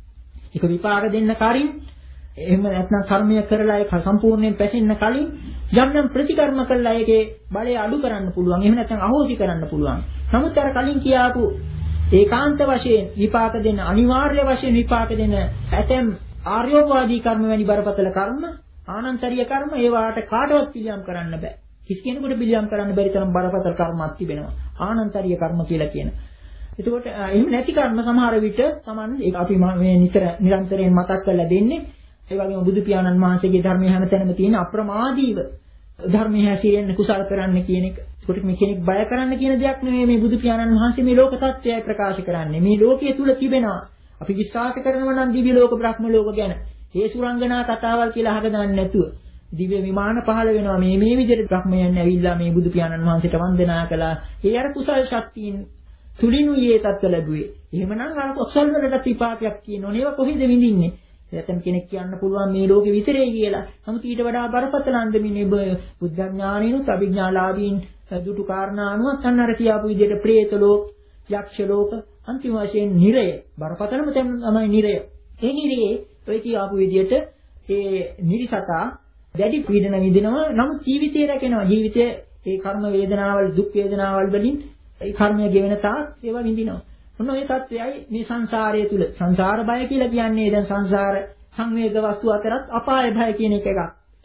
ඒක විපාක දෙන්න කලින් එහෙම නැත්නම් කර්මය කරලා ඒක සම්පූර්ණයෙන් පැසෙන්න කලින් යම් යම් ප්‍රතිකර්ම කළා ඒකේ බලය අඩු කරන්න පුළුවන්. එහෙම නැත්නම් අහෝසි කරන්න පුළුවන්. නමුත් අර කලින් කියාපු ඒකාන්ත වශයෙන් විපාක දෙන්න අනිවාර්ය වශයෙන් විපාක දෙන්න ඇතැම් ආර්යෝපවාදී කර්ම වැනි බරපතල කර්ම ආනන්තරීය කර්ම ඒවාට කාටවත් පිළියම් කරන්න බෑ. කිසි කෙනෙකුට පිළියම් කරන්න බැරි තරම් බරපතල කර්මයක් තිබෙනවා. ආනන්තරීය කර්ම කියලා කියන. එතකොට එහෙම නැති කර්ම සමහර විට Taman ඒක අපි මේ නිතර නිරන්තරයෙන් මතක් කරලා දෙන්නේ. ඒ වගේම බුදු පියාණන් වහන්සේගේ ධර්මයේ හැමතැනම තියෙන අප්‍රමාදීව ධර්මයේ හැසිරෙන්න කුසල කරන්න කියන එක. ඒකට මේ කෙනෙක් බය කරන්න කියන දෙයක් නෙවෙයි මේ බුදු පියාණන් වහන්සේ මේ ලෝක සත්‍යය ප්‍රකාශ කරන්නේ. මේ ලෝකයේ තුල තිබෙනවා. අපි විශ්වාස කරනවා නම් දිව්‍ය ලෝක බ්‍රහ්ම ලෝක ගැන. ඒ සුරංගනා කතාවල් කියලා අහක දාන්න නැතුව දිව්‍ය විමාන පහළ වෙනවා. මේ මේ විදිහට බ්‍රහ්මයන් ඇවිල්ලා මේ බුදු පියාණන් වහන්සේට වන්දනා කළා. ඒ අර කුසල ශක්තියින් තුලිනුයි ඒ තත්ත්ව ලැබුවේ. එහෙමනම් අර කුසල වලට විපාකයක් කියනෝනේ. ඒවා කොහෙද විඳින්නේ? එතන කෙනෙක් කියන්න පුළුවන් මේ ලෝකෙ විතරේ කියලා. නමුත් ඊට වඩා බරපතල අන්දමිනේ බුද්ධ ඥානිනුත් අභිඥාලාභීන් දුටු කාරණා අනුවත් අන්න අර කියාපු විදිහට പ്രേත ලෝක, යක්ෂ ලෝක, අන්තිම වශයෙන් නිරය. බරපතලම තමයි නිරය. ඒ නිරයේ ඔය කියාපු විදිහට ඒ නිරිසතා දැඩි පීඩන විඳිනවා. නමුත් ජීවිතය රැකෙනවා. ජීවිතයේ ඒ කර්ම වේදනාවල්, දුක් වේදනාවල් වලින් ඒ කර්මය ගෙවෙන තාක් ඒවා විඳිනවා. ඔන්න ඔය தත්වයයි මේ සංසාරය තුල. සංසාර බය කියලා කියන්නේ දැන් සංසාර සංවේග වස්තු අතරත් අපාය භය කියන එක එකක්.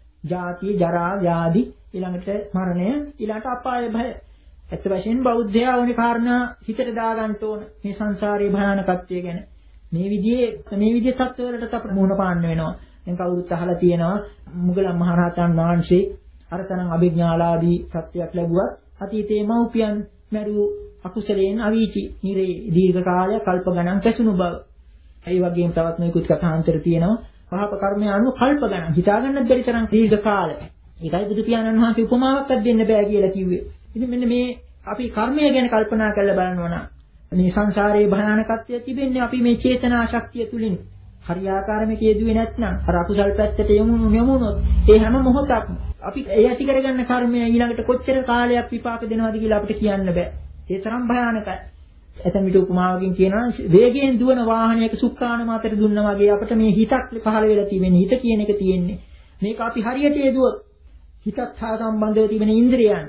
ජාති, ජරා, ව්‍යාධි, ඊළඟට මරණය, ඊළඟට අපාය භය. ඇත්ත වශයෙන්ම බෞද්ධයා ඕනේ කාරණා හිතට දාගන්න ඕන මේ සංසාරයේ භයානකත්වය ගැන. මේ විදිහේ මේ විදිහේ තත්ත්වවලට අපිට මුහුණ පාන්න වෙනවා. දැන් කවුරුත් අහලා තියෙනවා මුගලන් මහරහතන් වහන්සේ අරතනම් අභිඥාලාභී සත්‍යයක් ලැබුවත් අතීතයේ මව්පියන් මැරු අකුසලයෙන් අවීචි නිරේ දීර්ඝ කාලයක් කල්ප ගණන් කැසුණු බව. ඒ වගේම තවත් නොයෙකුත් කථාන්තර තියෙනවා. පාප කර්මය අනුව කල්ප ගණන් හිතා ගන්නත් බැරි තරම් දීර්ඝ කාලය. ඒකයි බුදු පියාණන් වහන්සේ උපමාවක්වත් දෙන්න බෑ කියලා කිව්වේ. ඉතින් මෙන්න මේ අපි කර්මය ගැන කල්පනා කරලා බලනවා නම් මේ සංසාරයේ භයානකත්වය තිබෙන්නේ අපි මේ චේතනා ශක්තිය තුලින්. හරියාකාරම කියදුවේ නැත්නම් අර අකුසල් පැත්තට යමු යමුනොත් ඒ හැම මොහොතක්ම අපි ඒ ඇති කරගන්න කර්මය ඊළඟට කොච්චර කාලයක් විපාක දෙනවද කියලා අපිට කියන්න බෑ. ඒ තරම් භයානකයි. එතන විට උපමාවකින් කියනවා වේගයෙන් දුවන වාහනයක සුක්කාන මාතර දුන්නා වගේ අපිට මේ හිතක් පහළ වෙලා තියෙන්නේ. හිත කියන එක තියෙන්නේ. මේක අපි හරියට යෙදුවොත් හිතත් හා සම්බන්ධව තිබෙන ඉන්ද්‍රියයන්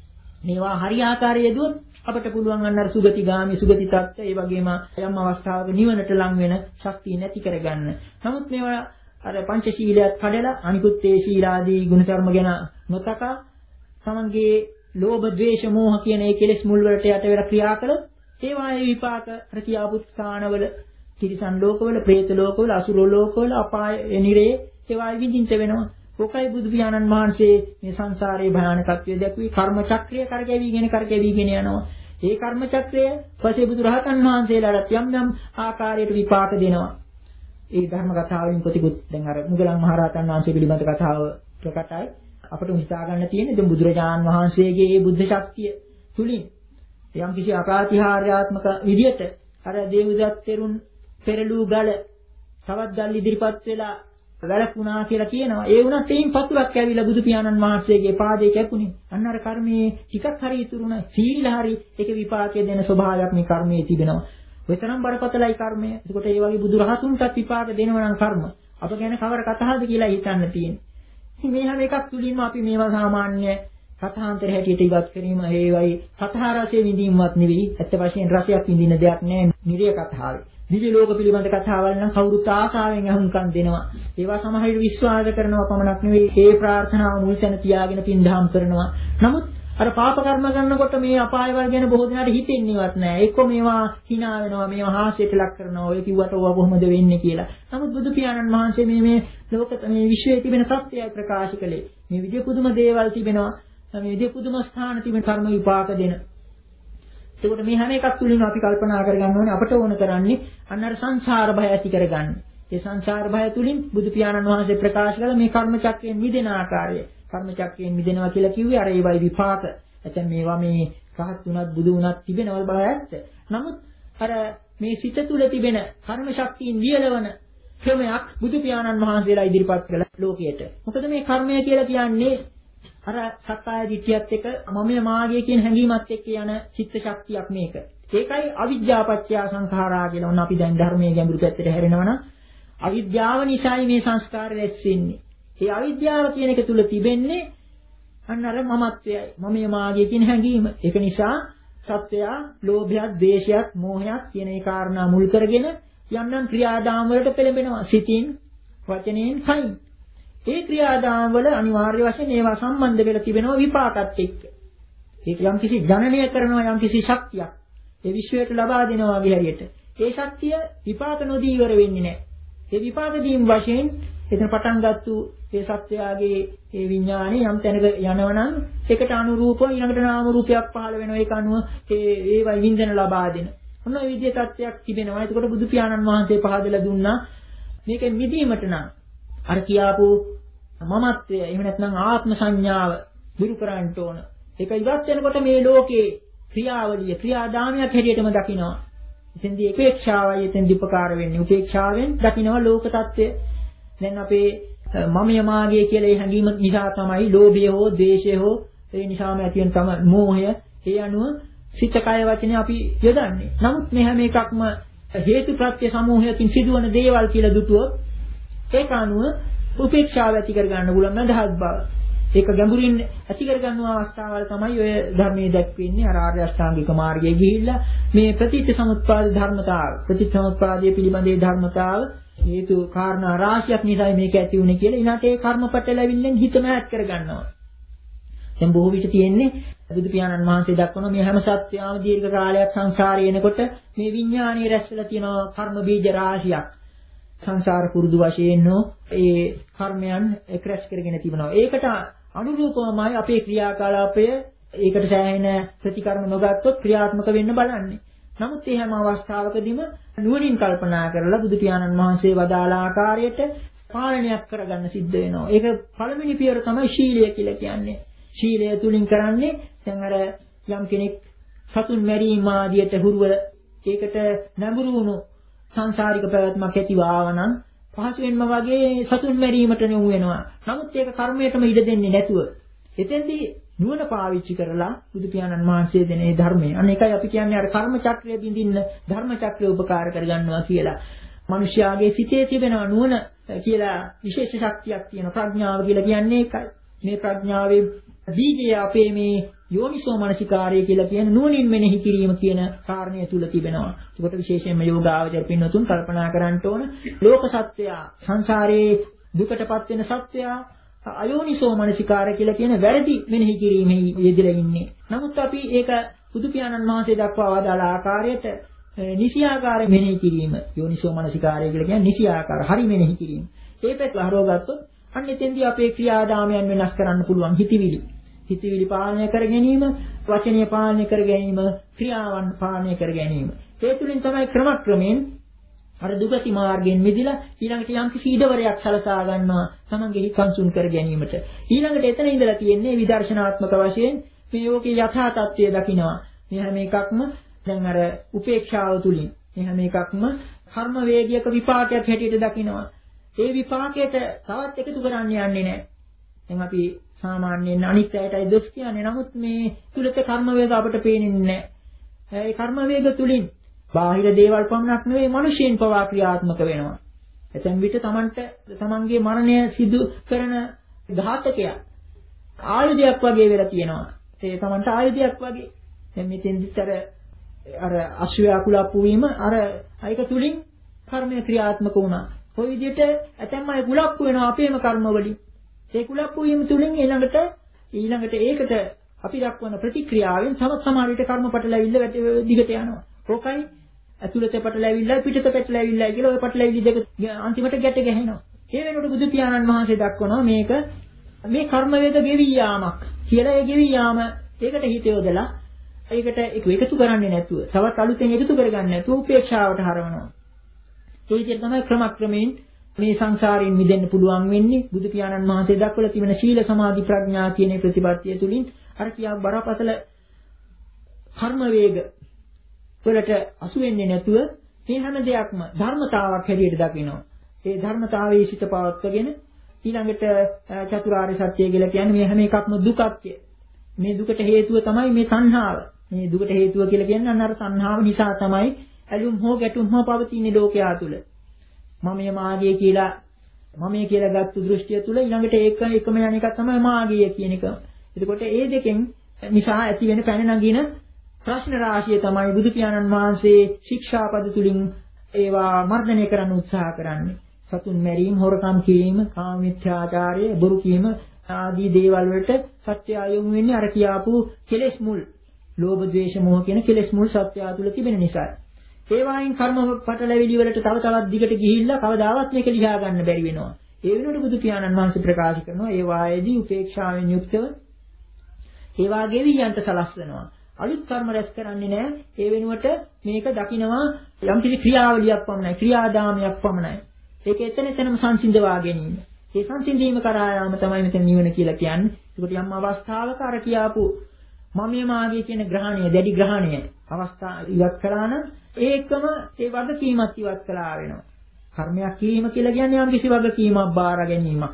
මේවා හරියාකාරයේ යෙදුවොත් අපිට පුළුවන් අන්නර සුගතිගාමි සුගති තත්ත්ව ඒ වගේම යම් අවස්ථාවක නිවනට ලං වෙන ශක්තිය නැති කරගන්න. නමුත් මේවා අර පංචශීලයක් කඩලා අනිකුත් ඒ ශීලාදී ගුණධර්ම ගැන නොතකා තමන්ගේ ලෝභ, ද්වේෂ, මෝහ කියන ඒ කෙලෙස් මුල් වලට යට වෙලා ක්‍රියා කළොත් ඒවායේ විපාක අර කියාපු ස්ථානවල, තිරිසන් ලෝකවල, പ്രേත ලෝකවල, අසුර ලෝකවල, අපාය නිරේ ඒවායි විඳින්න වෙනවා. ඔකයි බුදු පියාණන් වහන්සේ මේ සංසාරයේ භයානකත්වය දැක්වී කර්ම චක්‍රය කරකැවිගෙන කරකැවිගෙන යනවා. ඒ කර්ම චක්‍රය පස්සේ බුදු රහතන් වහන්සේලාට යම් යම් ආකාරයට විපාක දෙනවා. ඒ ධර්ම කතාවලින් ප්‍රතිකුත් දැන් අර මුගලන් මහරහතන් වහන්සේ පිළිබඳ කතාව ප්‍රකටයි. අපිට හිතා ගන්න තියෙන්නේ දැන් බුදුරජාණන් වහන්සේගේ මේ බුද්ධ ශක්තිය තුලින් යම් කිසි අප්‍රාතිහාර්යාත්මක විදියට අර දේවදත්ත තෙරුන් පෙරළූ ගල තවත් ගල් ඉදිරිපත් වෙලා වැළකුණා කියලා කියනවා. ඒ වුණත් එයින් පතුලක් ඇවිල්ලා බුදු පියාණන් වහන්සේගේ පාදේ කැපුණේ. අන්න අර කර්මයේ ටිකක් හරි ඉතුරුනා. සීල හරි ඒක විපාකයේ දෙන ස්වභාවයක් මේ කර්මයේ තිබෙනවා. ඔය තරම් බරපතලයි කර්මය. ඒකට ඒ වගේ බුදු රහතුන්ටත් විපාක දෙනවා නම් කර්ම. අප ගැන කවර කතාවද කියලා හිතන්න තියෙන්නේ. ඉතින් මේ හැම එකක් තුලින්ම අපි මේවා සාමාන්‍ය කථාන්තර හැටියට ඉවත් කිරීම හේවයි කථා රසයේ විඳීමවත් නෙවෙයි. ඇත්ත වශයෙන් රසයක් විඳින දෙයක් නෑ නිර්ය කතාවේ. දිව්‍ය ලෝක පිළිබඳ කතාවල් නම් කවුරුත් ආසාවෙන් අහුම්කම් දෙනවා. ඒවා සමහර විට විශ්වාස කරනවා පමණක් නෙවෙයි ඒ ප්‍රාර්ථනාව මුල් තැන තියාගෙන පින්දහම් කරනවා. නමුත් අර පාප කර්ම කරනකොට මේ අපාය වල ගැන බොහෝ දෙනාට හිතෙන්නේවත් නැහැ. එක්ක මේවා hina වෙනවා, මේවා හාස්‍යයට ලක් කරනවා. ඔය කිව්වට ඕවා කොහොමද වෙන්නේ කියලා. නමුත් බුදු පියාණන් වහන්සේ මේ මේ ලෝක මේ විශ්වයේ තිබෙන සත්‍යය ප්‍රකාශ කළේ. මේ විදිය පුදුම දේවල් තිබෙනවා. මේ විදිය පුදුම ස්ථාන තිබෙන කර්ම විපාක දෙන. ඒකට මේ හැම එකක් තුලින් අපි කල්පනා කරගන්න ඕනේ අපට ඕන කරන්නේ අන්න අර සංසාර භය ඇති කරගන්න. ඒ සංසාර භය තුලින් බුදු පියාණන් වහන්සේ ප්‍රකාශ කළ මේ කර්ම චක්‍රයෙන් මිදෙන ආකාරය. කර්ම චක්‍රයෙන් මිදෙනවා කියලා කිව්වේ අර ඒවයි විපාක. එතෙන් මේවා මේ රහත් උනත් බුදු උනත් තිබෙනවල් බව ඇත්ත. නමුත් අර මේ සිත තුළ තිබෙන කර්ම ශක්තියින් වියලවන ක්‍රමයක් බුදු පියාණන් වහන්සේලා ඉදිරිපත් කළ ලෝකයට. මොකද මේ කර්මය කියලා කියන්නේ අර සක්කාය දිට්ඨියත් එක්ක මමයේ මාගේ කියන හැඟීමත් එක්ක යන චිත්ත ශක්තියක් මේක. ඒකයි අවිජ්ජාපච්චය සංඛාරා කියලා. ඔන්න අපි දැන් ධර්මයේ ගැඹුරු පැත්තට හැරෙනවනම් අවිද්‍යාව නිසායි මේ සංස්කාර රැස් වෙන්නේ. ඒ අවිද්‍යාව කියන එක තුල තිබෙන්නේ අන්න අර මමත්වයයි. මමයේ මාගේ කියන හැඟීම. ඒක නිසා සත්‍යය ලෝභයත්, ද්වේෂයත්, මෝහයත් කියන ඒ කාරණා මුල් කරගෙන යම් යම් ක්‍රියාදාම වලට පෙළඹෙනවා. සිතින්, වචනයෙන්, කයින්. ඒ ක්‍රියාදාම වල අනිවාර්ය වශයෙන් ඒවා සම්බන්ධ වෙලා තිබෙනවා විපාකත් එක්ක. ඒක යම් කිසි ජනනය කරනවා යම් කිසි ශක්තියක්. ඒ විශ්වයට ලබා දෙනවා වගේ හැටියට. ඒ ශක්තිය විපාක නොදී ඉවර වෙන්නේ නැහැ. ඒ විපාක දීම් වශයෙන් එතන පටන් ගත්තු ඒ සත්‍යයගේ ඒ විඥානේ යම් තැනක යනවනම් ඒකට අනුරූපව ඊළඟට නාම රූපයක් පහළ වෙනවා. ඒක අනුව ඒ ඒවයි විඳින ලබා දෙන. ඔන්න ඔය විදිහේ තත්ත්වයක් තිබෙනවා. ඒකට බුදු පියාණන් වහන්සේ පහදලා දුන්නා මේකෙන් මිදීමට නම් අර කියාපු මමත්වය එහෙම නැත්නම් ආත්ම සංඥාව දුරු කරන්න ඕන. ඒක ඉවත් වෙනකොට මේ ලෝකේ ක්‍රියාවලිය ක්‍රියාදාමයක් හැටියටම දකිනවා. එතෙන්දී උපේක්ෂාවයි එතෙන්දී උපකාර වෙන්නේ. උපේක්ෂාවෙන් දකිනවා ලෝක තත්ත්වය. දැන් අපේ මමිය මාගේ කියලා ඒ හැඟීම නිසා තමයි ලෝභය හෝ ද්වේෂය හෝ ඒ නිසාම ඇති වෙන තම මෝහය ඒ අනුව සිත කය වචනේ අපි යොදන්නේ. නමුත් මේ හැම එකක්ම හේතු ප්‍රත්‍ය සමූහයකින් සිදුවන දේවල් කියලා දුටුවොත් ඒක අනුව උපේක්ෂාව ඇති කර ගන්න පුළුවන් මඳහත් බව. ඒක ගැඹුරින් ඇති කර ගන්න අවස්ථාවල් තමයි ඔය ධර්මයේ දැක්වෙන්නේ. අර ආර්ය අෂ්ටාංගික මාර්ගයේ ගිහිල්ලා මේ ප්‍රතිච්ඡ සමුප්පාද ධර්මතාව ප්‍රතිච්ඡ සමුප්පාදයේ පිළිබඳේ ධර්මතාව හේතු කාරණා රාශියක් නිසා මේක ඇති වුනේ කියලා ඊළාට ඒ කර්මපට ලැබින්නෙන් හිතම ඈත් කර ගන්නවා. දැන් බොහෝ විට තියෙන්නේ බුදු පියාණන් වහන්සේ දක්වන මේ හැම සත්‍යයම දීර්ඝ කාලයක් සංසාරේ එනකොට මේ විඥානීය රැස් වෙලා තියෙන කර්ම බීජ රාශියක් සංසාර පුරුදු වශයෙන් නෝ ඒ කර්මයන් එක්රැස් කරගෙන තිබෙනවා. ඒකට අනුරූපවමයි අපේ ක්‍රියාකලාපය ඒකට සෑහෙන ප්‍රතිකර්ම නොගත්තොත් ක්‍රියාත්මක වෙන්න බලන්නේ. නමුත් මේ හැම අවස්ථාවකදීම නුවණින් කල්පනා කරලා බුදු පියාණන් වහන්සේ වදාළ ආකාරයට පාලනයක් කරගන්න සිද්ධ වෙනවා. ඒක පළවෙනි පියවර තමයි ශීලය කියලා කියන්නේ. ශීලය තුලින් කරන්නේ දැන් අර යම් කෙනෙක් සතුන් මැරීම ආදියට හුරුව ඒකට නැඹුරු වුණු සංසාරික පැවැත්මක් ඇතිව ආවනම් පහසුවෙන්ම වගේ සතුන් මැරීමට යොමු වෙනවා. නමුත් ඒක කර්මයටම ඉඩ දෙන්නේ නැතුව එතෙන්දී නුවණ පාවිච්චි කරලා බුදු පියාණන් වහන්සේ දෙන ඒ ධර්මය. අන්න ඒකයි අපි කියන්නේ අර කර්ම චක්‍රය බින්දින්න ධර්ම චක්‍රය උපකාර කරගන්නවා කියලා. මිනිස්යාගේ සිතේ තිබෙන නුවණ කියලා විශේෂ ශක්තියක් තියෙන ප්‍රඥාව කියලා කියන්නේ ඒකයි. මේ ප්‍රඥාවේ බීජය අපේ මේ යෝනිසෝ මනසිකාරය කියලා කියන නුවණින් මෙනෙහි කිරීම කියන කාරණය තුල තිබෙනවා. ඒකට විශේෂයෙන්ම යෝගාවචර පින්නතුන් කල්පනා කරන්න ඕන ලෝක සත්‍යය සංසාරේ දුකටපත් වෙන සත්‍යය අයෝනිසෝ මනසිකාරය කියලා කියන වැරදි මෙනෙහි කිරීමේ යෙදලා ඉන්නේ. නමුත් අපි ඒක බුදු පියාණන් වහන්සේ දක්වා වදාළ ආකාරයට නිසියාකාර මෙනෙහි කිරීම යෝනිසෝ මනසිකාරය කියලා කියන්නේ නිසියාකාර හරි මෙනෙහි කිරීම. ඒ පැත්ත හරවගත්තොත් අන්න එතෙන්දී අපේ ක්‍රියාදාමයන් වෙනස් කරන්න පුළුවන් හිතවිලි. හිතවිලි පාලනය කර ගැනීම, වචනීය පාලනය කර ගැනීම, ක්‍රියාවන් පාලනය කර ගැනීම. ඒ තුලින් තමයි ක්‍රමක්‍රමයෙන් අර දුගති මාර්ගයෙන් මිදලා ඊළඟට යම් කිසි ඉඩවරයක් සලසා ගන්නවා තමන්ගේ හිත සංසුන් කර ගැනීමට. ඊළඟට එතන ඉඳලා තියෙන්නේ විදර්ශනාත්මක වශයෙන් මේ යෝගී යථා තත්ත්වය දකිනවා. මේ හැම එකක්ම දැන් අර උපේක්ෂාව තුලින් මේ හැම එකක්ම කර්ම වේගයක විපාකයක් හැටියට දකිනවා. ඒ විපාකයට තවත් එකතු කරන්න යන්නේ නැහැ. දැන් අපි සාමාන්‍යයෙන් අනිත් අයටයි දොස් කියන්නේ. නමුත් මේ තුලත කර්ම වේග අපට පේන්නේ නැහැ. ඒ කර්ම වේග තුලින් බාහිර දේවල් පමණක් නෙවෙයි මිනිසෙන් පවා ක්‍රියාත්මක වෙනවා. එතෙන් විට Tamanට Tamanගේ මරණය සිදු කරන ඝාතකයා ආයුධයක් වගේ වෙලා තියෙනවා. ඒ තමන්ට ආයුධයක් වගේ. දැන් මෙතෙන්දිත් අර අර අශ්වය කුලප්පු වීම අර ඒක තුලින් කර්මය ක්‍රියාත්මක වුණා. කොයි විදිහට ඇතැම් අය කුලප්පු වෙනවා අපේම කර්ම වලින්. ඒ කුලප්පු වීම තුලින් ඊළඟට ඊළඟට ඒකට අපි දක්වන ප්‍රතික්‍රියාවෙන් තම සමහර විට කර්ම පටලැවිල්ල දිගට යනවා. ඕකයි ඇතුළත පටලැවිල්ල පිටත පටලැවිල්ල කියලා ওই පටලැවිලි දෙක අන්තිමට ගැට ගැහෙනවා. ඒ වෙනකොට බුදු පියාණන් වහන්සේ දක්වනවා මේක මේ කර්ම වේග ගෙවි යාමක් කියලා. ඒ ගෙවි යාම ඒකට හිත යොදලා ඒකට ඒක එකතු කරන්නේ නැතුව තවත් අලුතෙන් එකතු කරගන්න නැතුව උපේක්ෂාවට හරවනවා. ඒ විදිහට තමයි ක්‍රමක්‍රමයෙන් මේ සංසාරයෙන් මිදෙන්න පුළුවන් වෙන්නේ. බුදු පියාණන් වහන්සේ දක්වලා තිබෙන සීල සමාධි ප්‍රඥා කියන ප්‍රතිපත්තිය තුලින් අර කියා බරපතල කර්ම වේග වලට අසු වෙන්නේ නැතුව මේ හැම දෙයක්ම ධර්මතාවක් හැටියට දකිනවා. ඒ ධර්මතාවයේ සිට පවත්වගෙන ඊළඟට චතුරාර්ය සත්‍ය කියලා කියන්නේ මේ හැම එකක්ම දුකක්ය. මේ දුකට හේතුව තමයි මේ තණ්හාව. මේ දුකට හේතුව කියලා කියන්නේ අන්න අර තණ්හාව නිසා තමයි ඇලුම් හෝ ගැටුම් හෝ පවතින ලෝකයා තුල. මමයේ මාගේ කියලා මමයේ කියලා ගත්තු දෘෂ්ටිය තුල ඊළඟට ඒක එකම යන එක තමයි මාගිය කියන එක. එතකොට ඒ දෙකෙන් නිසා ඇති වෙන පැන නගින ප්‍රශ්න රාශිය තමයි බුදු පියාණන් වහන්සේ ශික්ෂාපද තුලින් ඒවා මර්ධනය කරන්න උත්සාහ කරන්නේ. සතුන් මැරීම, හොරකම් කිරීම, කාම මිත්‍යාචාරය, බොරු කීම ආදී දේවල් වලට සත්‍ය ආයොමු වෙන්නේ අර කියාපු කෙලෙස් මුල්, ලෝභ, ද්වේෂ, මෝහ කියන කෙලෙස් මුල් සත්‍ය තුල තිබෙන නිසා. ඒ වයින් කර්ම පටලැවිලි වලට තව තවත් දිගට ගිහිල්ලා කවදාවත් මේක ලියා ගන්න බැරි වෙනවා. ඒ වෙනුවට බුදු පියාණන් වහන්සේ ප්‍රකාශ කරනවා ඒ වායේදී උපේක්ෂාවෙන් යුක්තව ඒ වාගේ වියන්ට සලස්වනවා. අලුත් කර්ම රැස් කරන්නේ නැහැ. ඒ වෙනුවට මේක දකිනවා යම්කිසි ක්‍රියාවලියක් පමණයි, ක්‍රියාදාමයක් පමණයි. ඒක එතන එතනම සංසිඳවා ගැනීම. ඒ සංසිඳීම කරා යාම තමයි මෙතන නිවන කියලා කියන්නේ. ඒකට යම් අවස්ථාවක අර කියාපු මමයේ මාගේ කියන ග්‍රහණය, දැඩි ග්‍රහණය අවස්ථා ඉවත් කළා නම් ඒකම ඒ වගකීමක් ඉවත් කළා වෙනවා. කර්මයක් කිරීම කියලා කියන්නේ යම් කිසි වගකීමක් බාර ගැනීමක්.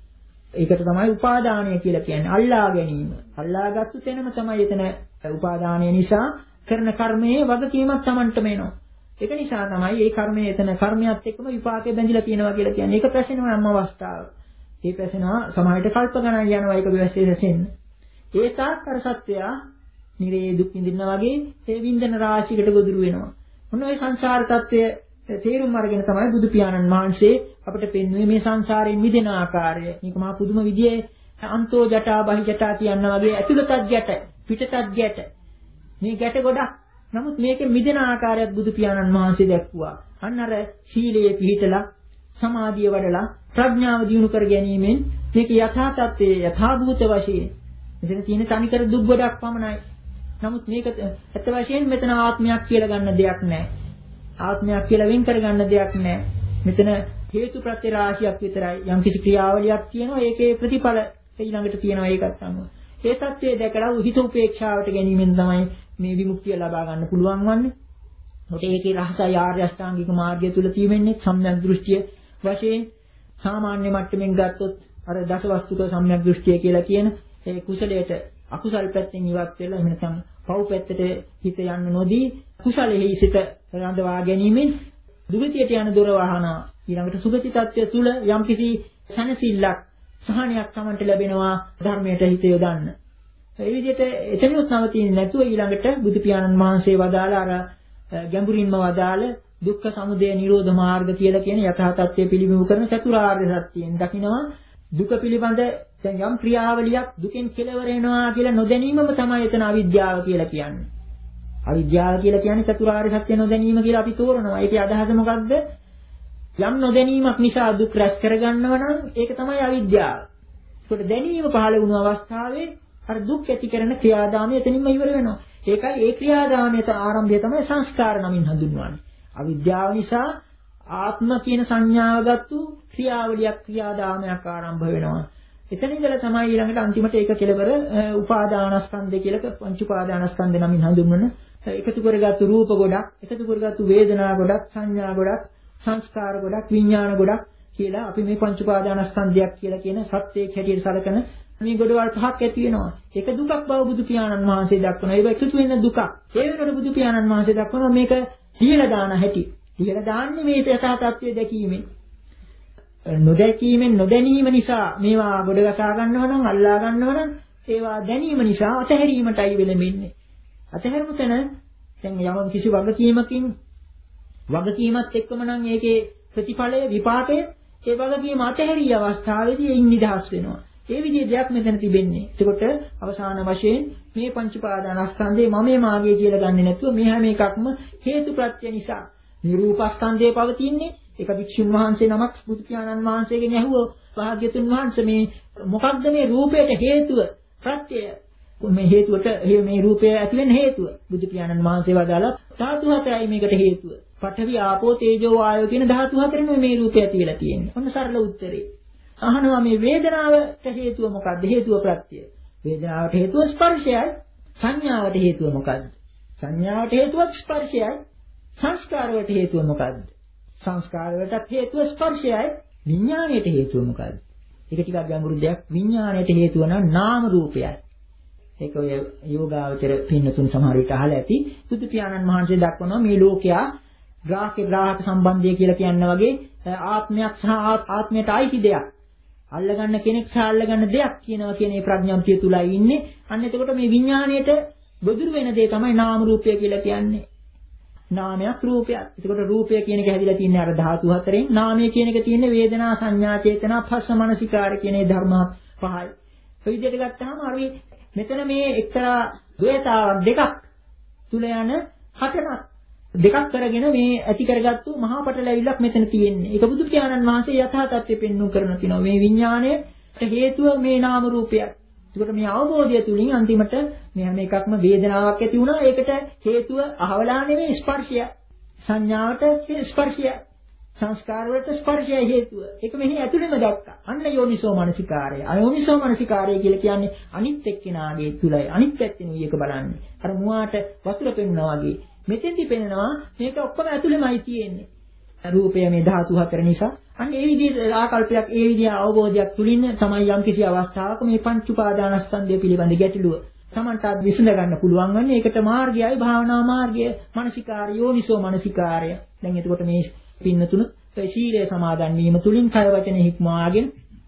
ඒකට තමයි උපාදානය කියලා කියන්නේ. අල්ලා ගැනීම. අල්ලාගත්තු තැනම තමයි එතන උපාදානය නිසා කරන කර්මයේ වගකීමක් Tamanටම එනවා. ඒක නිසා තමයි මේ කර්මයේ එතන කර්මයක් එක්කම විපාකේ බැඳිලා තියෙනවා කියලා කියන්නේ. ඒක පැසෙනවා යම් අවස්ථාවක. ඒ පැසෙනවා සමහරට කල්ප ගණන් යනවා ඒක වැසෙන්න. ඒ තාක්කර සත්‍යය නිරේ දුක් විඳිනා වගේ ඒ විඳන රාශියකට ගොදුරු වෙනවා. මොන ඔය සංසාර තත්ත්වය තේරුම් අරගෙන තමයි බුදු පියාණන් වහන්සේ අපිට පෙන්වුවේ මේ සංසාරයෙන් මිදෙන ආකාරය. මේක මහා පුදුම විදිහේ අන්තෝ ජටා බහි ජටා කියන වගේ ඇතුළතත් ගැට පිටතත් ගැට. මේ ගැට ගොඩක්. නමුත් මේකේ මිදෙන ආකාරයත් බුදු පියාණන් වහන්සේ දැක්වුවා. අන්න අර සීලයේ පිහිටලා සමාධිය වඩලා ප්‍රඥාව දියුණු කර ගැනීමෙන් මේක යථා තත්ත්වයේ යථාභූත වශයෙන් මෙතන තියෙන තනිකර දුක් ගොඩක් පමණයි. නමුත් මේක ඇත්ත වශයෙන්ම මෙතන ආත්මයක් කියලා ගන්න දෙයක් නැහැ. ආත්මයක් කියලා වෙන් කර ගන්න දෙයක් නැහැ. මෙතන හේතු ප්‍රත්‍ය රාශියක් විතරයි. යම් කිසි ක්‍රියාවලියක් තියෙනවා ඒකේ ප්‍රතිඵල ඊළඟට තියෙනවා ඒකත් අනුව. ඒ தත්ත්වයේ දැකලා හිත උපේක්ෂාවට ගැනීමෙන් තමයි මේ විමුක්තිය ලබා ගන්න පුළුවන් වන්නේ. ඒකට ඒකේ රහසයි ආර්ය අෂ්ටාංගික මාර්ගය තුල තියෙන්නේ සම්‍යක් දෘෂ්ටිය වශයෙන් සාමාන්‍ය මට්ටමින් ගත්තොත් අර දසවස්තුක සම්‍යක් දෘෂ්ටිය කියලා කියන ඒ කුසලයට අකුසල් පැත්තෙන් ඉවත් වෙලා එහෙම නැත්නම් පව් පැත්තට හිත යන්න නොදී කුසලෙහි සිත රඳවා ගැනීමෙන් දුගතියට යන දොර වහනවා. ඊළඟට සුගති tattya තුල යම්කිසි සැනසෙල්ලක් සහනයක් Tamanට ලැබෙනවා ධර්මයට හිත යොදන්න. ඒ විදිහට එතනිනුත් නවතින්නේ නැතුව ඊළඟට බුදු පියාණන් වහන්සේ වදාළ අර ගැඹුරින්ම වදාළ දුක්ඛ සමුදය නිරෝධ මාර්ග කියලා කියන යථා තත්ත්වය පිළිබිඹු කරන චතුරාර්ය සත්‍යයෙන් දකිනවා දුක පිළිබඳ දැන් යම් ක්‍රියාවලියක් දුකෙන් කෙලවර වෙනවා කියලා නොදැනීමම තමයි එතන අවිද්‍යාව කියලා කියන්නේ. අවිද්‍යාව කියලා කියන්නේ චතුරාර්ය සත්‍ය නොදැනීම කියලා අපි තෝරනවා. ඒකේ අදහස මොකද්ද? යම් නොදැනීමක් නිසා දුක් රැස් කරගන්නව නම් ඒක තමයි අවිද්‍යාව. ඒකට දැනීම පහළ වුණු අවස්ථාවේ අර දුක් ඇති කරන ක්‍රියාදාමය එතනින්ම ඉවර වෙනවා. ඒකයි ඒ ක්‍රියාදාමයේ ආරම්භය තමයි සංස්කාර නමින් හඳුන්වන්නේ. අවිද්‍යාව නිසා ආත්ම කියන සංඥාව ගත්තු ක්‍රියාවලියක් ක්‍රියාදාමයක් ආරම්භ වෙනවා. එතන ඉඳලා තමයි ඊළඟට අන්තිමට ඒක කෙලවර උපාදානස්කන්ධය කියලා පංච උපාදානස්කන්ධ නමින් හඳුන්වන එකතු කරගත්තු රූප ගොඩක්, එකතු කරගත්තු වේදනා ගොඩක්, සංඥා ගොඩක්, සංස්කාර ගොඩක්, විඥාන ගොඩක් කියලා අපි මේ පංච උපාදානස්කන්ධයක් කියලා කියන සත්‍යයක් හැටියට සැලකන මේ ගොඩවල් පහක් ඇති වෙනවා. ඒක දුකක් බව බුදු පියාණන් වහන්සේ දක්වනවා. ඒක එකතු වෙන දුකක්. ඒ වෙනකොට බුදු පියාණන් වහන්සේ දක්වනවා මේක තියලා දාන හැටි. තියලා දාන්නේ මේ යථා තත්ත්වය දැකීමෙන්. නොදැකීමෙන් නොදැනීම නිසා මේවා ගොඩගසා ගන්නව නම් අල්ලා ගන්නව නම් ඒවා දැනීම නිසා අතහැරීමටයි වෙලෙන්නේ. අතහැරුණු තැන දැන් යම් කිසි වගකීමකින් වගකීමත් එක්කම නම් ඒකේ ප්‍රතිඵලය විපාකය ඒ වගකීම අතහැරිය අවස්ථාවේදී එයින් නිදහස් වෙනවා. ඒ විදිහේ දෙයක් මෙතන තිබෙන්නේ. එතකොට අවසාන වශයෙන් මේ පංච උපාදානස්කන්ධේ මමේ මාගේ කියලා ගන්නෙ නැතුව මේ හැම එකක්ම හේතුප්‍රත්‍ය නිසා නිරූපස්කන්ධේ පවතින්නේ. ඒක වික්ෂුන් වහන්සේ නමක් බුදු පියාණන් වහන්සේගෙන් ඇහුවෝ භාග්‍යතුන් වහන්සේ මේ මොකක්ද මේ රූපයට හේතුව ප්‍රත්‍යය මේ හේතුවට මේ රූපය ඇති වෙන්න හේතුව බුදු පියාණන් වහන්සේ වදාලා ධාතු හතරයි මේකට හේතුව. පඨවි ආපෝ තේජෝ වායෝ කියන ධාතු හතරෙන් මේ රූපය ඇති වෙලා තියෙන්නේ. ඔන්න සරල උත්තරේ. අහනවා මේ වේදනාවට හේතුව මොකක්ද? හේතුව ප්‍රත්‍යය. වේදනාවට හේතුව ස්පර්ශයයි. සංඥාවට හේතුව මොකක්ද? සංඥාවට හේතුව ස්පර්ශයයි. සංස්කාරවලට හේතුව මොකක්ද? සංස්කාරවලට හේතුව ස්පර්ශයයි. විඥාණයට හේතුව මොකක්ද? ඒක ටිකක් ගැඹුරු දෙයක්. විඥාණයට හේතුව නම් නාම රූපයයි. ඒක ඔය යෝගාවචර පින්නතුන් සමහර විට අහලා ඇති. බුදු පියාණන් වහන්සේ දක්වනවා මේ ලෝකයා ග්‍රාහක ග්‍රාහක සම්බන්ධය කියලා කියන වගේ ආත්මයක් සහ ආත්මයට අයිති දෙයක්. අල්ලගන්න කෙනෙක් සහ අල්ලගන්න දෙයක් කියනවා කියන මේ ප්‍රඥාන්තිය තුලයි ඉන්නේ. අන්න එතකොට මේ විඥාණයට ගොදුරු වෙන දේ තමයි නාම රූපය කියලා කියන්නේ. නාමයක් රූපයක්. එතකොට රූපය කියන එක හැදිලා තින්නේ අර ධාතු හතරෙන්. නාමය කියන එක තියෙන්නේ වේදනා සංඥා චේතනා පස්ස මනසිකාර කියන මේ ධර්ම පහයි. ඔය විදිහට ගත්තාම අර මෙතන මේ එක්තරා ද්වේතාවක් දෙකක් තුල යන හටනක් දෙකක් කරගෙන මේ ඇති කරගත්තු මහා පටලැවිල්ලක් මෙතන තියෙන්නේ. ඒක බුදු පියාණන් වහන්සේ යථා තත්ත්වෙ පෙන්වු කරන තිනවා. මේ විඥාණයට හේතුව මේ නාම රූපයක්. ඒකට මේ අවබෝධය තුලින් අන්තිමට මේ හැම එකක්ම වේදනාවක් ඇති වුණා. ඒකට හේතුව අහවලා නෙමෙයි ස්පර්ශය. සංඥාවට ස්පර්ශය. සංස්කාර වලට ස්පර්ශය හේතුව. ඒක මෙහි ඇතුළෙම දැක්කා. අන්න යෝනිසෝ මනසිකාරය. අයෝනිසෝ මනසිකාරය කියලා කියන්නේ අනිත් එක්කෙනාගේ තුලයි. අනිත් පැත්තෙන් වියක බලන්නේ. අර මුවාට වතුර පෙන්වනවා වගේ. මෙතෙන්දි පෙන්නනවා මේක ඔක්කොම ඇතුළෙමයි තියෙන්නේ. රූපය මේ ධාතු හතර නිසා. අන්න ඒ විදිහේ ආකල්පයක්, ඒ විදිහේ අවබෝධයක් තුලින් තමයි යම් කිසි අවස්ථාවක මේ පංච උපාදානස්කන්ධය පිළිබඳ ගැටලුව තමන්ට විසඳ ගන්න පුළුවන් වන්නේ. ඒකට මාර්ගයයි භාවනා මාර්ගය, මානසිකාර්ය, යෝනිසෝ මානසිකාර්ය. දැන් එතකොට මේ පින්නතුන සීලය සමාදන් වීම තුලින් කය වචන හික්මවාගෙන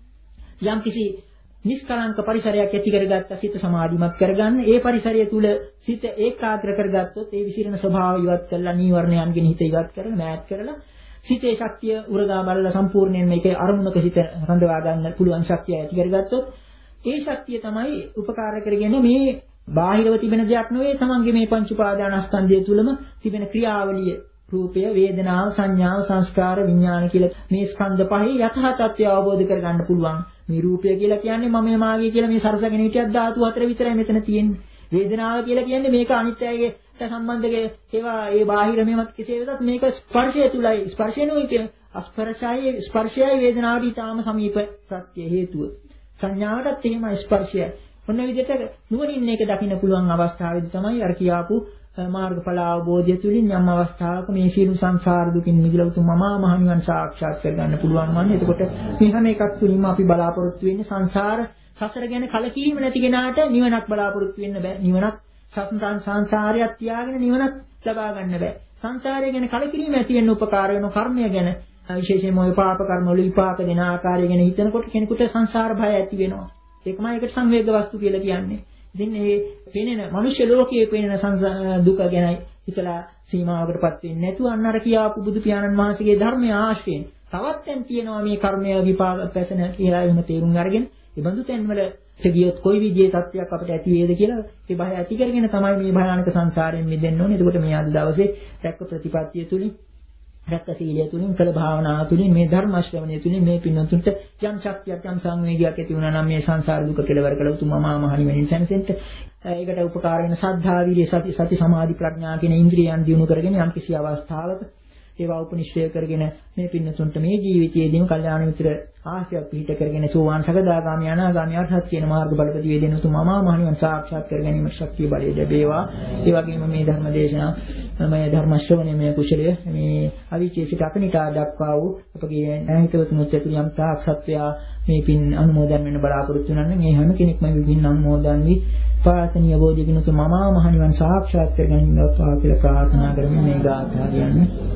යම් කිසි නිෂ්කලංක පරිසරයක් ඇති කරගත්ත සිත සමාධිමත් කරගන්න. ඒ පරිසරය තුල සිත ඒකාග්‍ර කරගත්තොත් ඒ විසිරෙන ස්වභාවය ඉවත් කරලා නීවරණයන්ගෙන් හිත ඉවත් කරලා මෑත් කරලා සිතේ ශක්තිය උරගා බලලා සම්පූර්ණයෙන් මේකේ අරමුණක සිත රඳවා ගන්න පුළුවන් ශක්තිය ඇති කරගත්තොත් ඒ ශක්තිය තමයි උපකාර කරගෙන මේ බාහිරව තිබෙන දෙයක් නෙවෙයි තමන්ගේ මේ පංච උපාදානස්කන්ධය තුලම තිබෙන ක්‍රියාවලිය රූපය, වේදනාව, සංඥාව, සංස්කාර, විඥාන කියලා මේ ස්කන්ධ පහේ යථා තත්ත්වය අවබෝධ කරගන්න පුළුවන්. මේ රූපය කියලා කියන්නේ මමයේ මාගේ කියලා මේ සරසගෙන හිටියක් ධාතු හතර විතරයි මෙතන තියෙන්නේ. වේදනාව කියලා කියන්නේ මේක අනිත්‍යයේ සම්බන්ධකේ ඒවා ඒ බාහිර මේවත් කෙසේ වෙතත් මේක ස්පර්ශය තුලයි. ස්පර්ශය නෙවෙයි කියන්නේ අස්පර්ශයයි ස්පර්ශයයි වේදනාවට ඊටාම සමීප ප්‍රත්‍ය හේතුව. සංඥාවටත් එහෙමයි ස්පර්ශයයි. ඔන්න විදිහට නුවණින් මේක දකින්න පුළුවන් අවස්ථාවේදී තමයි අර කියාපු මාර්ගඵල අවබෝධය තුලින් යම් අවස්ථාවක මේ සියලු සංසාර දුකින් මිදලා උතුම් මහා මහ නිවන් සාක්ෂාත් කරගන්න පුළුවන් වන්නේ. එතකොට මේ හැම එකක් තුලින්ම අපි බලාපොරොත්තු වෙන්නේ සංසාර සසර ගැන කලකිරීම නැති කෙනාට නිවනක් බලාපොරොත්තු වෙන්න බෑ. නිවනක් සසං සංසාරයක් තියාගෙන නිවනක් ලබා ගන්න බෑ. සංසාරය ගැන කලකිරීම ඇති වෙන්න උපකාර වෙන කර්මය ගැන විශේෂයෙන්ම ඔය පාප කර්ම වල විපාක දෙන ආකාරය ගැන හිතනකොට කෙනෙකුට සංසාර භය ඇති වෙනවා. ඒකමයි ඒකට සංවේග වස්තු කියලා කියන්නේ. ඉතින් මේ පෙනෙන මනුෂ්‍ය ලෝකයේ පෙනෙන දුක ගැන හිතලා සීමාවකටපත් වෙන්නේ නැතුව අන්න අර කියාපු බුදු පියාණන් වහන්සේගේ ධර්මයේ ආශ්‍රයෙන් තවත් දැන් තියෙනවා මේ කර්මය විපාක පැසෙන කියලා එහෙම තේරුම් අරගෙන ඒ බඳු තැන්වල ගියොත් කොයි විදිහේ තත්ත්වයක් අපිට ඇති වේද කියලා ඒ බය ඇති කරගෙන තමයි මේ භයානක සංසාරයෙන් මිදෙන්න ඕනේ. එතකොට මේ අද දවසේ රැක්ක ප්‍රතිපත්තිය තුලින් රැක්ක සීලය තුලින් කළ භාවනාව තුලින් මේ ධර්ම ශ්‍රවණය තුලින් මේ පින්නතුන්ට යම් ශක්තියක් යම් සංවේගයක් ඇති වුණා නම් මේ සංසාර දුක කෙලවර කළ උතුම් මහා මහ නිවනින් සැනසෙන්න ඒකට උපකාර වෙන සද්ධා විරිය සති සති සමාධි ප්‍රඥා කියන ඉන්ද්‍රියයන් දියුණු කරගෙන යම් කිසි අවස්ථාවක ඒවා උපනිශ්‍රය කරගෙන මේ පින්නතුන්ට මේ ජීවිතයේදීම කල්යාණ මිත්‍ර ආශ්‍රය පිහිට කරගෙන සෝවාන් සකදාගාමී අනාගාමී අරහත් කියන මාර්ගඵලපති වේදෙන උතුම් මහා මහ නිවන් සාක්ෂාත් කර ගැනීම ශක්තිය බලය ලැබේවා. ඒ වගේම මේ ධර්ම දේශනා මේ ධර්ම ශ්‍රවණයේ කුසලය මේ අවිචේසිත අපනිටා දක්වා වූ අපගේ නැහිතවතුනුත් ඇතුළු යම් තාක් සත්වයා මේ පින් අනුමෝදන් වෙන්න බලාපොරොත්තු වෙනවා නම් ඒ හැම කෙනෙක්ම මේ පින් අනුමෝදන් වී පාසනීය බෝධිගුණ උතුම් මහා මහ නිවන් සාක්ෂාත් කර ගැනීම කියලා ප්‍රාර්ථනා කරමින් මේ ගාථා කියන්නේ